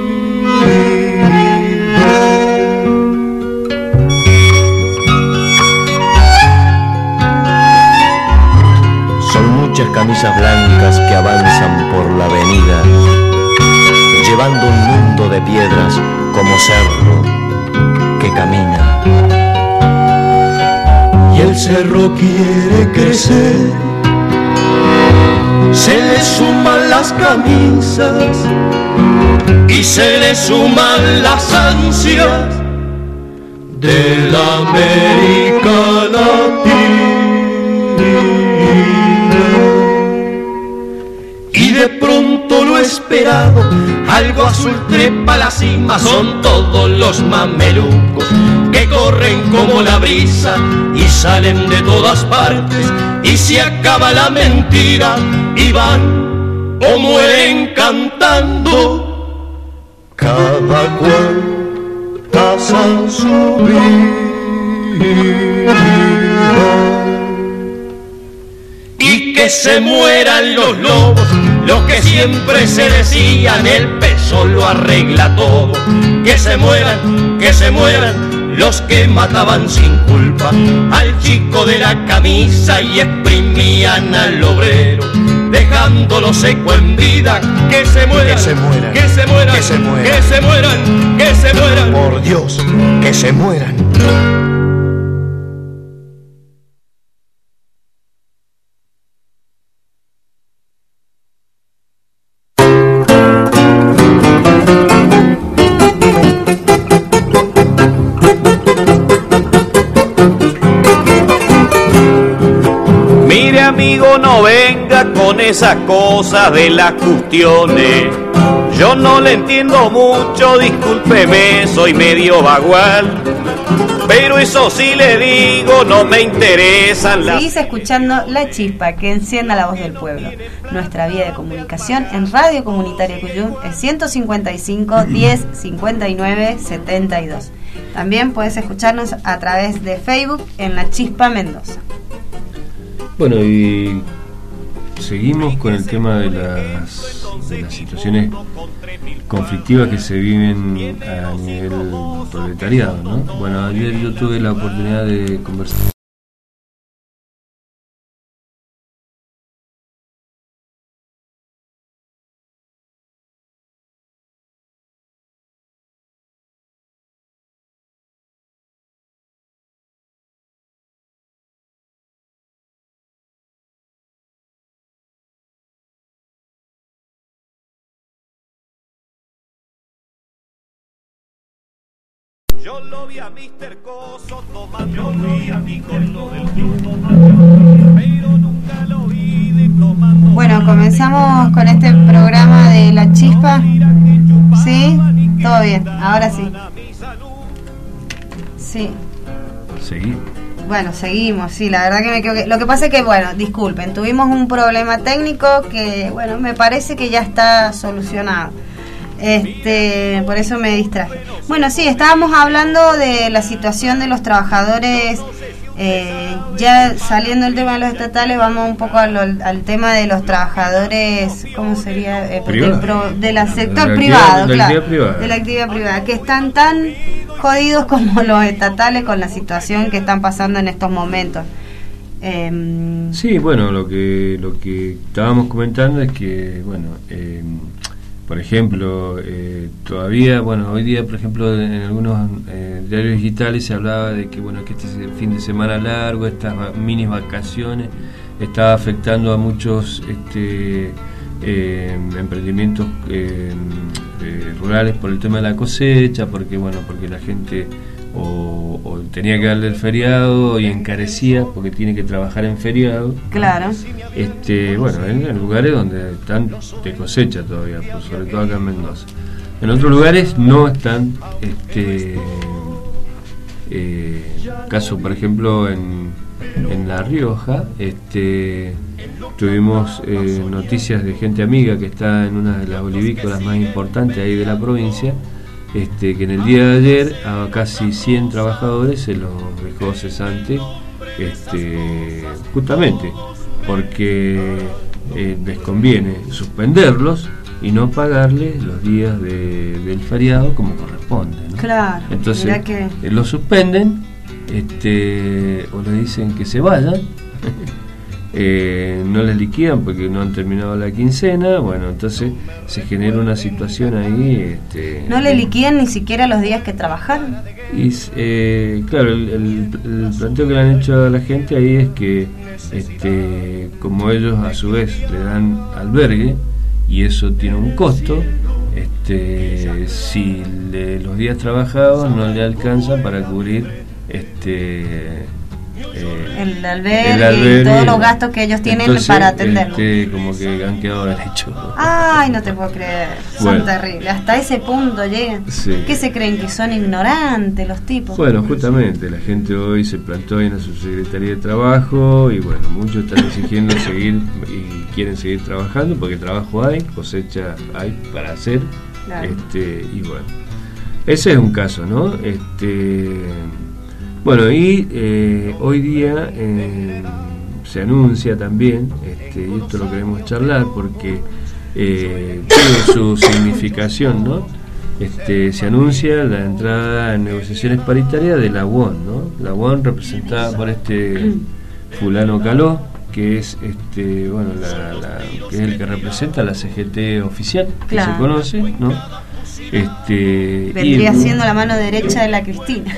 Muchas camisas blancas que avanzan por la avenida, llevando un mundo de piedras como cerro que camina. Y el cerro quiere crecer, se le suman las camisas y se le suman las ansias de la América Latina. Y de pronto lo esperado, algo azul trepa la cima, son todos los mamelucos que corren como la brisa y salen de todas partes, y se acaba la mentira y van o mueren cantando, cada cual tasa su vida. Y que se mueran los lobos, lo que siempre se decían, el peso lo arregla todo. Que se mueran, que se mueran los que mataban sin culpa al chico de la camisa y exprimían al obrero, dejándolo seco en vida. Que se mueran, que se mueran, que se mueran, que se mueran, que se mueran, que se mueran. Por Dios, que se mueran. digo no venga con esas cosas de las cuestiones. Yo no le entiendo mucho, discúlpeme, soy medio vagual. Pero eso sí le digo, no me interesan las... Seguís escuchando La Chispa, que encienda la voz del pueblo. Nuestra vía de comunicación en Radio Comunitaria Cuyum es ciento cincuenta y cinco, diez, cincuenta y nueve, setenta y dos. También puedes escucharnos a través de Facebook en La Chispa Mendoza. Bueno, y seguimos con el tema de las, de las situaciones conflictivas que se viven a nivel proletariado, ¿no? Bueno, ayer yo tuve la oportunidad de conversar. Yo lo vi a mister Coso tomando, yo lo vi a mi corto del club, pero nunca lo vi de tomando. Bueno, comenzamos con este programa de La Chispa. ¿Sí? Todo bien, ahora sí. Sí. Seguimos. Bueno, seguimos, sí, la verdad que me equivoqué. Lo que pasa es que, bueno, disculpen, tuvimos un problema técnico que, bueno, me parece que ya está solucionado. Este, por eso me distraje. Bueno, sí, estábamos hablando de la situación de los trabajadores, eh, ya saliendo del tema de los estatales, vamos un poco al, al tema de los trabajadores, ¿cómo sería? Eh, del, pro, del sector de privado, actividad, de claro, la privada. de la actividad privada, que están tan jodidos como los estatales con la situación que están pasando en estos momentos. Eh, sí, bueno, lo que lo que estábamos comentando es que, bueno, eh, por ejemplo, eh, todavía, bueno, hoy día, por ejemplo, en algunos eh, diarios digitales se hablaba de que, bueno, que este fin de semana largo, estas mini vacaciones, estaba afectando a muchos este, eh, emprendimientos eh, eh, rurales por el tema de la cosecha, porque, bueno, porque la gente o, o tenía que darle el feriado y encarecía porque tiene que trabajar en feriado. Claro. Este, bueno, en, en lugares donde están de cosecha todavía, pues sobre todo acá en Mendoza. En otros lugares no están, este, eh, caso por ejemplo en, en La Rioja, este, tuvimos eh, noticias de gente amiga que está en una de las olivícolas más importantes ahí de la provincia. Este, que en el día de ayer a casi cien trabajadores se los dejó cesante, este, justamente porque eh, les conviene suspenderlos y no pagarles los días de, del feriado como corresponde, ¿no? Claro. Entonces que... eh, los suspenden, este, o les dicen que se vayan. Eh, no les liquidan porque no han terminado la quincena, bueno, entonces se genera una situación ahí. Este, no le liquidan ni siquiera los días que trabajaron. Y eh, claro, el, el, el planteo que le han hecho a la gente ahí es que, este, como ellos a su vez le dan albergue y eso tiene un costo, este, si le, los días trabajados no le alcanza para cubrir este Eh, el, albergue el albergue y todos los gastos que ellos tienen. Entonces, para atenderlo. Este, como que han quedado derechos. Ay, no te puedo creer. Son bueno. terribles. Hasta ese punto llegan. Sí. ¿Qué se creen? Que son ignorantes los tipos. Bueno, justamente la gente hoy se plantó en la subsecretaría de trabajo y bueno, muchos están exigiendo seguir y quieren seguir trabajando porque trabajo hay, cosecha hay para hacer. Claro. Este, y bueno, ese es un caso, ¿no? Este. Bueno, y eh, hoy día eh, se anuncia también, este, y esto lo queremos charlar porque eh, tiene su significación, ¿no? Este, se anuncia la entrada en negociaciones paritarias de la U O N, ¿no? La U O N representada por este fulano Caló, que es este, bueno, la, la, que es el que representa la C G T oficial, que claro. se conoce, ¿no? Este, vendría y, siendo la mano derecha de la Cristina.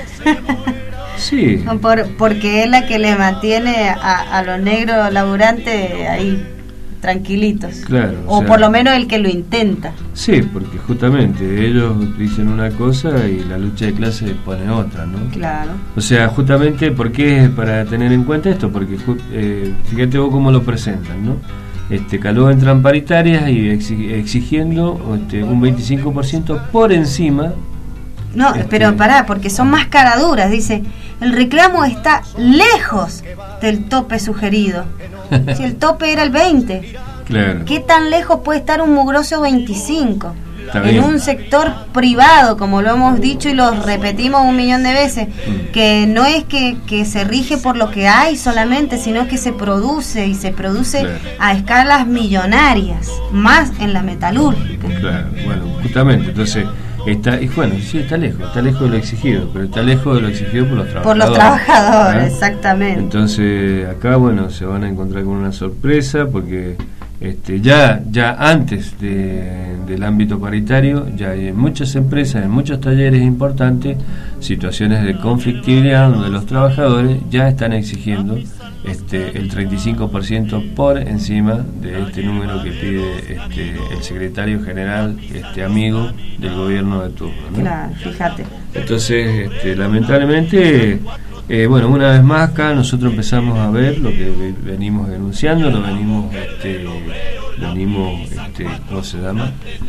Sí. Por, porque es la que le mantiene a, a los negros laburantes ahí tranquilitos. Claro. O, o sea, por lo menos el que lo intenta. Sí, porque justamente ellos dicen una cosa y la lucha de clase pone otra, ¿no? Claro. O sea, justamente, ¿por qué es para tener en cuenta esto? Porque eh, fíjate vos cómo lo presentan, ¿no? Este, que luego entran paritarias y exigiendo este, un veinticinco por ciento por encima. No, este, pero pará, porque son más caraduras. Dice, el reclamo está lejos del tope sugerido. Si el tope era el veinte. Claro. ¿Qué tan lejos puede estar un mugroso veinticinco? Está en bien. Un sector privado, como lo hemos dicho y lo repetimos un millón de veces, mm. que no es que, que se rige por lo que hay solamente, sino que se produce y se produce claro. a escalas millonarias, más en la metalúrgica. Claro, bueno, justamente, entonces está, y bueno, sí, está lejos, está lejos de lo exigido, pero está lejos de lo exigido por los trabajadores. Por los trabajadores, ¿eh? Exactamente. Entonces, acá, bueno, se van a encontrar con una sorpresa, porque este, ya, ya antes de, del ámbito paritario, ya hay en muchas empresas, en muchos talleres importantes, situaciones de conflictividad donde los trabajadores ya están exigiendo este, el treinta y cinco por ciento por encima de este número que pide este, el secretario general, este amigo del gobierno de turno, ¿no? Claro, fíjate. Entonces, este, lamentablemente, eh, bueno, una vez más acá nosotros empezamos a ver lo que venimos denunciando, lo venimos, este, venimos, este, ¿cómo se llama?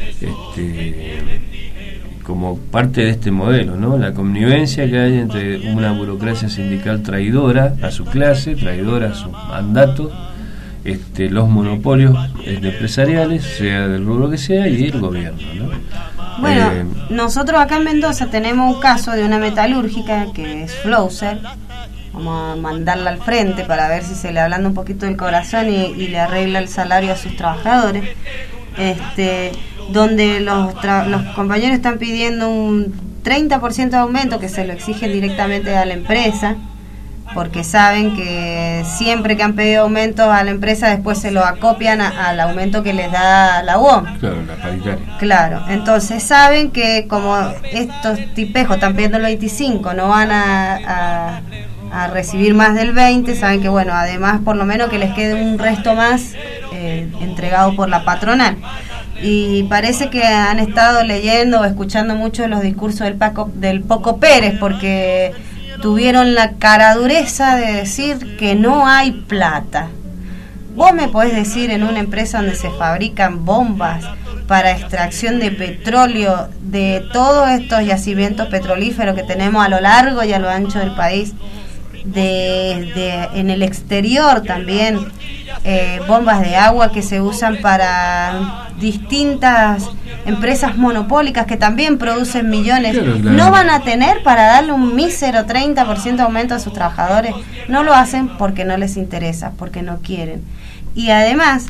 Este, como parte de este modelo, ¿no? La connivencia que hay entre una burocracia sindical traidora a su clase, traidora a su mandato, este, los monopolios empresariales, sea del rubro que sea, y el gobierno, ¿no? Bueno, eh, nosotros acá en Mendoza tenemos un caso de una metalúrgica que es Flowser. Vamos a mandarla al frente para ver si se le ablanda un poquito el corazón y, y le arregla el salario a sus trabajadores. Este, donde los, tra- los compañeros están pidiendo un treinta por ciento de aumento que se lo exigen directamente a la empresa, porque saben que siempre que han pedido aumentos a la empresa después se lo acopian a, al aumento que les da la U O M. Claro, la paritaria. Claro, entonces saben que como estos tipejos están pidiendo el veinticinco, no van a, a, a recibir más del veinte, saben que bueno, además por lo menos que les quede un resto más eh, entregado por la patronal. Y parece que han estado leyendo o escuchando mucho los discursos del Paco, del Poco Pérez, porque tuvieron la caradureza de decir que no hay plata. Vos me podés decir en una empresa donde se fabrican bombas para extracción de petróleo de todos estos yacimientos petrolíferos que tenemos a lo largo y a lo ancho del país, de, de en el exterior también, eh, bombas de agua que se usan para distintas empresas monopólicas que también producen millones, claro, claro. No van a tener para darle un mísero treinta por ciento de aumento a sus trabajadores. No lo hacen porque no les interesa, porque no quieren. Y además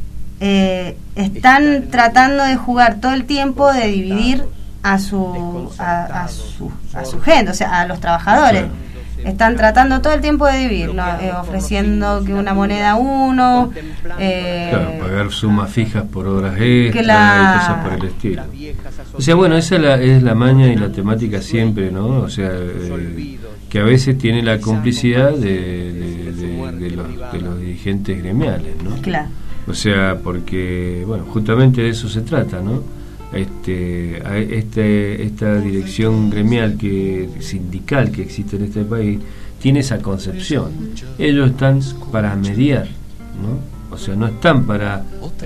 eh, están tratando de jugar todo el tiempo de dividir a su a, a su a su gente, o sea, a los trabajadores. Están tratando todo el tiempo de dividir, ¿no? eh, ofreciendo que una moneda uno, eh, claro, pagar sumas fijas por horas extras la... y cosas por el estilo. O sea, bueno, esa es la, es la maña y la temática siempre, ¿no? O sea, eh, que a veces tiene la complicidad de, de, de, de, los, de los dirigentes gremiales, ¿no? Claro. O sea, porque, bueno, justamente de eso se trata, ¿no? Este, este, esta dirección gremial que sindical que existe en este país tiene esa concepción. Ellos están para mediar, ¿no? O sea, no están para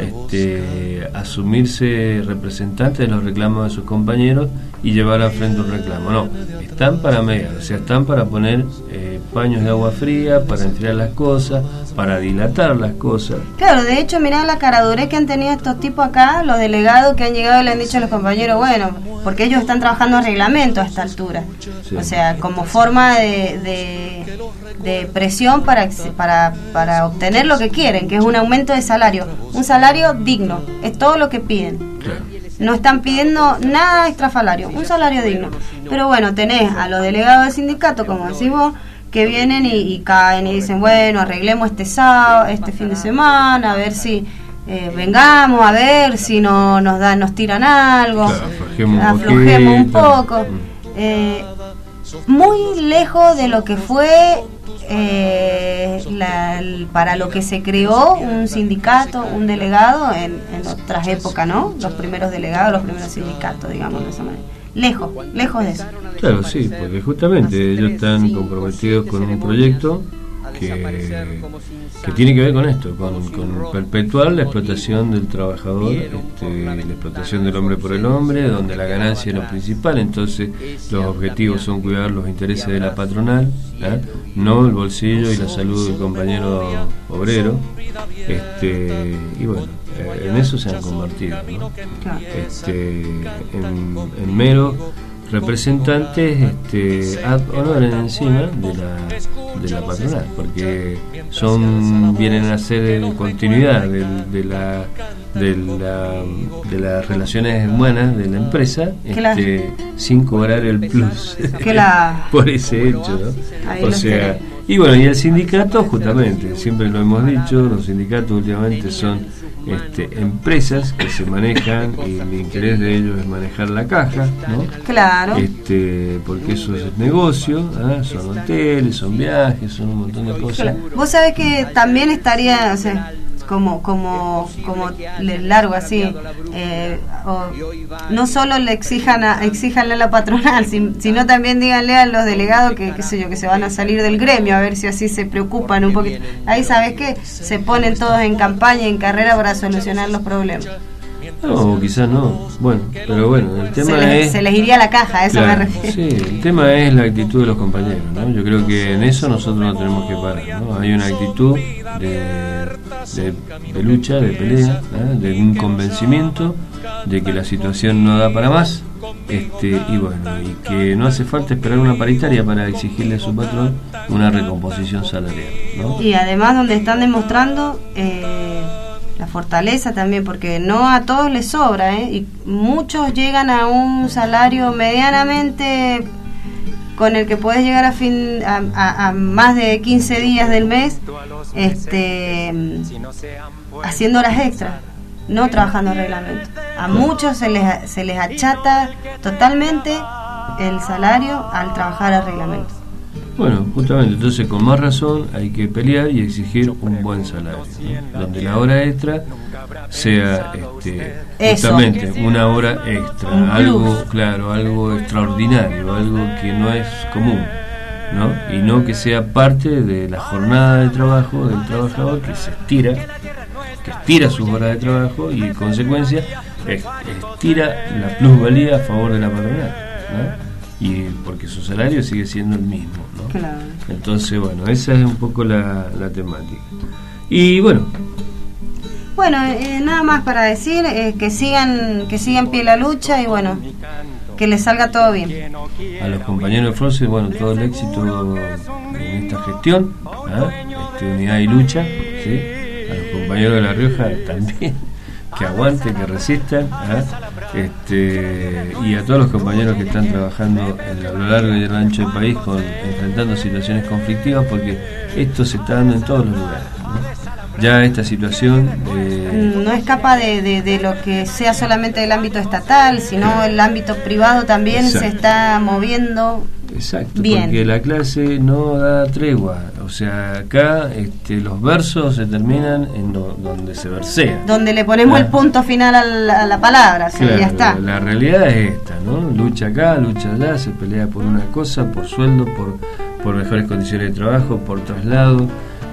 este, asumirse representantes de los reclamos de sus compañeros y llevar al frente un reclamo. No, están para mediar, o sea, están para poner eh, paños de agua fría, para enfriar las cosas, para dilatar las cosas. Claro, de hecho, mirá la caradurez que han tenido estos tipos acá, los delegados que han llegado y le han dicho a los compañeros, bueno, porque ellos están trabajando a reglamento a esta altura. Sí. O sea, como forma de, de, de presión para, para, para obtener lo que quieren, que es un aumento de salario. Un salario digno, es todo lo que piden. Claro. No están pidiendo nada extrafalario, un salario digno. Pero bueno, tenés a los delegados del sindicato, como decís vos, que vienen y, y caen y dicen, bueno, arreglemos este sábado, este fin de semana, a ver si eh, vengamos, a ver si no nos dan, nos tiran algo, claro, aflojemos, aflojemos un poco. Eh, muy lejos de lo que fue eh, la, el, para lo que se creó un sindicato, un delegado en, en otras épocas, ¿no? Los primeros delegados, los primeros sindicatos, digamos de esa manera. Lejos, lejos de eso. Claro, sí, porque justamente ellos están comprometidos con un proyecto que, que tiene que ver con esto, con, con perpetuar la explotación del trabajador, este, la explotación del hombre por el hombre, donde la ganancia es lo principal. Entonces los objetivos son cuidar los intereses de la patronal, ¿eh? No el bolsillo y la salud del compañero obrero, este, y bueno, eh, en eso se han convertido, ¿no? este, en, en mero representantes este, ad honorem encima de la, de la patronal, porque son vienen a ser continuidad de, de la de la de las relaciones humanas de la empresa, este, sin cobrar el plus la... por ese hecho, ¿no? O sea, y bueno, y el sindicato, justamente, siempre lo hemos dicho, los sindicatos últimamente son Este, empresas que se manejan y el interés de ellos es manejar la caja, ¿no? Claro. Este, porque eso es negocio, ¿eh? Son hoteles, son viajes, son un montón de cosas. Claro. Vos sabés que también estaría, o sea, como como como largo así, eh, o no solo le exijan a, exijanle a la patronal, sino también díganle a los delegados que qué sé yo, que se van a salir del gremio, a ver si así se preocupan un poquito. Ahí sabes que se ponen todos en campaña, en carrera para solucionar los problemas. No, quizás no. Bueno, pero bueno, el tema se les, es... se les iría la caja, a eso claro, me refiero. Sí, el tema es la actitud de los compañeros, ¿no? Yo creo que en eso nosotros no tenemos que parar, ¿no? Hay una actitud de, de, de lucha, de pelea, ¿eh? De un convencimiento de que la situación no da para más, este y bueno, y que no hace falta esperar una paritaria para exigirle a su patrón una recomposición salarial, ¿no? Y además donde están demostrando... Eh, la fortaleza también, porque no a todos les sobra, ¿eh? Y muchos llegan a un salario medianamente con el que puedes llegar a fin a, a, a más de quince días del mes, este haciendo horas extras, no trabajando en reglamento. A muchos se les se les achata totalmente el salario al trabajar a reglamento. Bueno, justamente, entonces con más razón hay que pelear y exigir un buen salario, ¿no? Donde la hora extra sea este, justamente una hora extra, algo claro, algo extraordinario, algo que no es común, ¿no? Y no que sea parte de la jornada de trabajo del trabajador, que se estira, que estira sus horas de trabajo y en consecuencia estira la plusvalía a favor de la patronal, ¿no? Y porque su salario sigue siendo el mismo, ¿no? Claro. Entonces, bueno, esa es un poco la, la temática. Y bueno, bueno, eh, nada más para decir eh, que sigan que sigan pie la lucha y bueno, que les salga todo bien. A los compañeros de Frozen, bueno, todo el éxito en esta gestión, ¿eh? Este, unidad y lucha, ¿sí? A los compañeros de La Rioja también, que aguanten, que resistan, ¿eh? Este, y a todos los compañeros que están trabajando en, a lo largo y a lo ancho del país con, enfrentando situaciones conflictivas, porque esto se está dando en todos los lugares, ¿no? Ya esta situación eh, no escapa de, de, de lo que sea solamente del ámbito estatal, sino claro. El ámbito privado también. Exacto. Se está moviendo. Exacto, bien. Porque la clase no da tregua, o sea, acá este, los versos se terminan en lo, donde se versea. Donde le ponemos ah. el punto final a la, a la palabra, claro, que ya está. La, la realidad es esta, ¿no? Lucha acá, lucha allá, se pelea por una cosa, por sueldo, por, por mejores condiciones de trabajo, por traslado,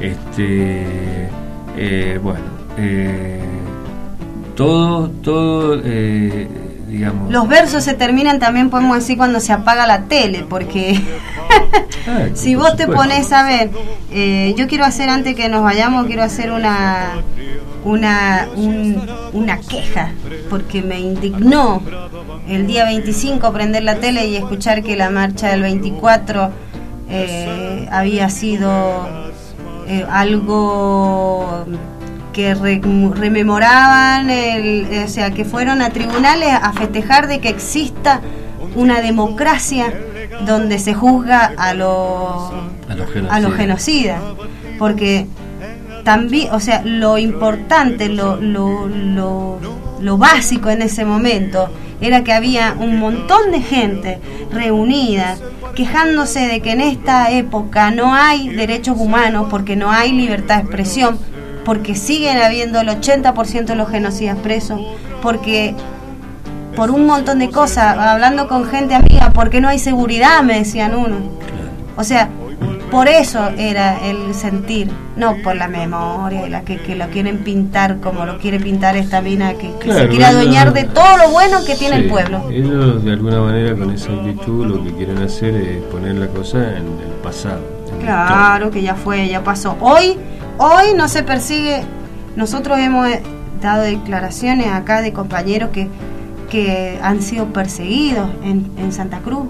este, eh, bueno, eh, todo, todo... Eh, digamos. Los versos se terminan también, podemos decir, cuando se apaga la tele, porque ah, si vos te pones a ver, eh, yo quiero hacer, antes que nos vayamos, quiero hacer una una un, una queja, porque me indignó el día veinticinco prender la tele y escuchar que la marcha del veinticuatro eh, había sido eh, algo que re, rememoraban, el, o sea, que fueron a tribunales a festejar de que exista una democracia donde se juzga a los a los genocidas, a los genocidas, porque también, o sea, lo importante, lo, lo, lo, lo básico en ese momento era que había un montón de gente reunida quejándose de que en esta época no hay derechos humanos, porque no hay libertad de expresión, porque siguen habiendo el ochenta por ciento de los genocidas presos, porque por un montón de cosas, hablando con gente amiga, porque no hay seguridad, me decían uno. O sea, por eso era el sentir, no por la memoria, la que, que lo quieren pintar como lo quiere pintar esta mina, que, que claro, se quiere adueñar ellos, de todo lo bueno que tiene sí, el pueblo. Ellos de alguna manera con esa actitud lo que quieren hacer es poner la cosa en el pasado. En claro, que ya fue, ya pasó. Hoy, hoy no se persigue. Nosotros hemos dado declaraciones acá de compañeros que, que han sido perseguidos en, en Santa Cruz.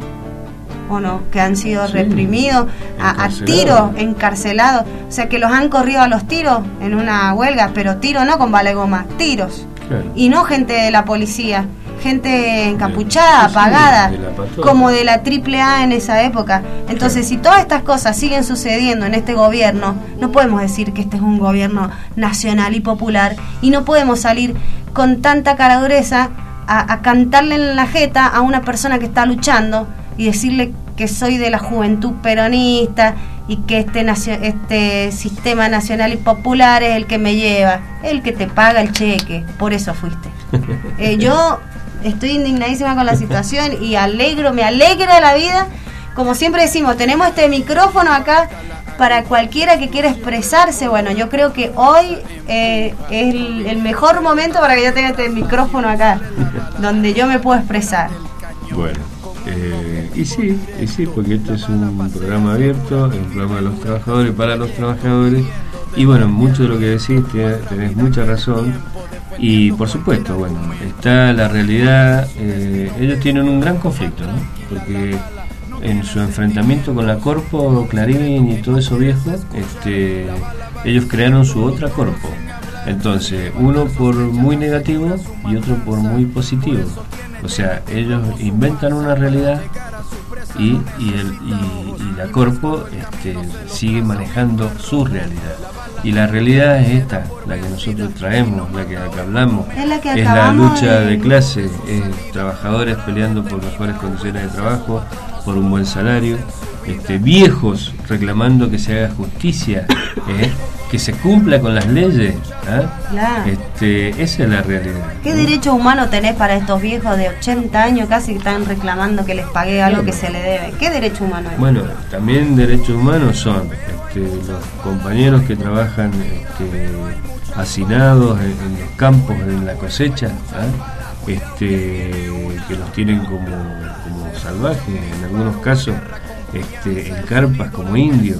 ¿O no? Que han sido sí, reprimidos a, a tiros, encarcelados, o sea que los han corrido a los tiros en una huelga, pero tiros no con bala goma, tiros, claro. Y no gente de la policía, gente encapuchada, sí, apagada, sí, de como de la triple A en esa época. Entonces, claro, si todas estas cosas siguen sucediendo en este gobierno, no podemos decir que este es un gobierno nacional y popular, y no podemos salir con tanta cara dureza a, a cantarle en la jeta a una persona que está luchando y decirle que soy de la juventud peronista y que este nacio, este sistema nacional y popular es el que me lleva, el que te paga el cheque, por eso fuiste. Eh, yo estoy indignadísima con la situación y alegro, me alegra la vida. Como siempre decimos, tenemos este micrófono acá para cualquiera que quiera expresarse. Bueno, yo creo que hoy eh, es el, el mejor momento para que yo tenga este micrófono acá, donde yo me puedo expresar. Bueno. Eh, y sí, y sí, porque esto es un programa abierto, un programa de los trabajadores para los trabajadores, y bueno, mucho de lo que decís tenés mucha razón, y por supuesto, bueno, está la realidad, eh, ellos tienen un gran conflicto, ¿no? Porque en su enfrentamiento con la Corpo, Clarín y todo eso viejo, este, ellos crearon su otra Corpo. Entonces, uno por muy negativo y otro por muy positivo. O sea, ellos inventan una realidad y, y, el, y, y la Corpo este, sigue manejando su realidad. Y la realidad es esta, la que nosotros traemos, la que, la que hablamos. Es la, que es la lucha de... de clase, es trabajadores peleando por mejores condiciones de trabajo, por un buen salario, este, viejos reclamando que se haga justicia, ¿eh? que se cumpla con las leyes, ¿eh? Claro. Este, esa es la realidad. ¿Qué ¿no? derecho humano tenés para estos viejos de ochenta años casi que están reclamando que les pague algo que se le debe? ¿Qué derecho humano es? Bueno, también derechos humanos son este, los compañeros que trabajan este, hacinados en, en los campos, en la cosecha, ¿eh? este, que los tienen como, como salvajes, en algunos casos este, en carpas como indios.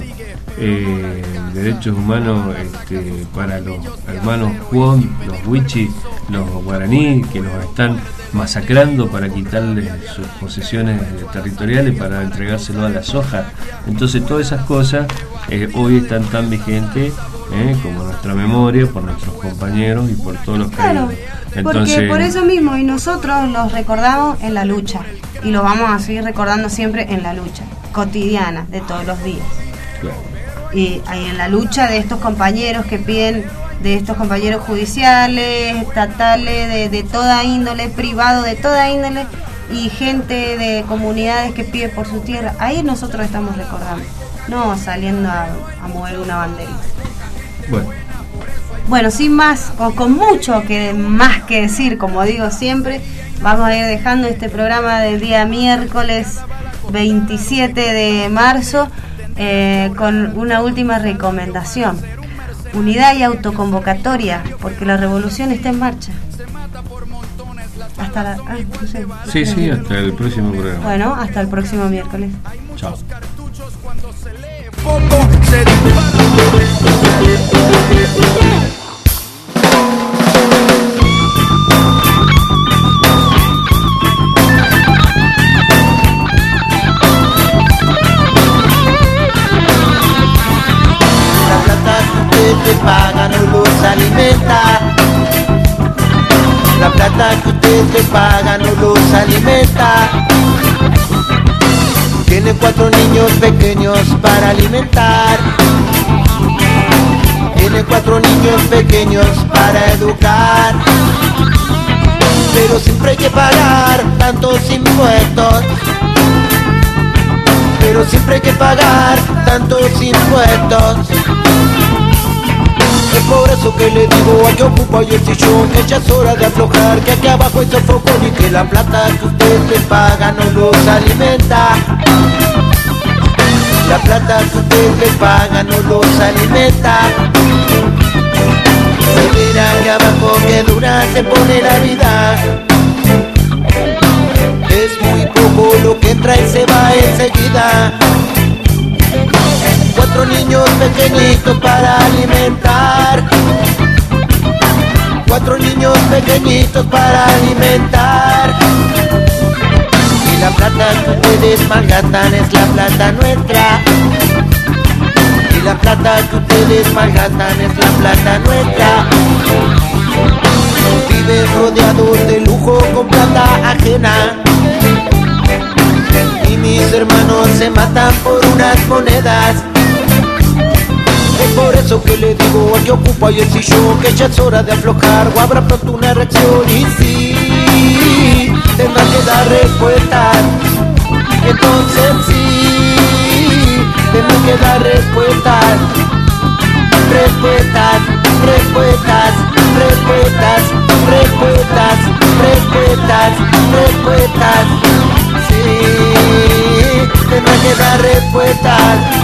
Eh, derechos humanos este, para los hermanos Juan, los Huichi, los guaraní, que los están masacrando para quitarles sus posesiones territoriales para entregárselo a la soja. Entonces todas esas cosas eh, hoy están tan vigentes eh, como nuestra memoria, por nuestros compañeros y por todos los claro, caídos. Entonces, porque por eso mismo, y nosotros los recordamos en la lucha, y lo vamos a seguir recordando siempre en la lucha cotidiana de todos los días. Claro. Y ahí en la lucha de estos compañeros que piden, de estos compañeros judiciales, estatales, de, de toda índole, privado, de toda índole, y gente de comunidades que pide por su tierra, ahí nosotros estamos recordando, no saliendo a, a mover una banderita. Bueno. Bueno, sin más, o con mucho que más que decir, como digo siempre, vamos a ir dejando este programa del día miércoles veintisiete de marzo. Eh, con una última recomendación: unidad y autoconvocatoria, porque la revolución está en marcha. Hasta la, ah, no sé, sí, sí, hasta el próximo programa. Bueno, hasta el próximo miércoles. Chao. Te paga no los alimenta. La plata que usted le paga no los alimenta. Tiene cuatro niños pequeños para alimentar. Tiene cuatro niños pequeños para educar, pero siempre hay que pagar tantos impuestos. Pero siempre hay que pagar tantos impuestos. Es por eso que le digo al que ocupa hoy el sillón que ya es hora de aflojar, que aquí abajo hay sofocón y que la plata que usted le paga no los alimenta. La plata que usted le paga no los alimenta. Se mira que abajo que dura se pone la vida. Es muy poco lo que entra y se va enseguida. Cuatro niños pequeñitos para alimentar. Cuatro niños pequeñitos para alimentar. Y la plata que ustedes malgastan es la plata nuestra. Y la plata que ustedes malgastan es la plata nuestra. Viven rodeados de lujo con plata ajena. Y mis hermanos se matan por unas monedas. Es por eso que le digo al que ocupa hoy el sillón que ya es hora de aflojar o habrá pronto una reacción. Y sí, tendrá que dar respuestas. Entonces sí, tendrá que dar respuestas. Respuestas, respuestas, respuestas, respuestas, respuestas, respuestas. Sí, tendrá que dar respuestas.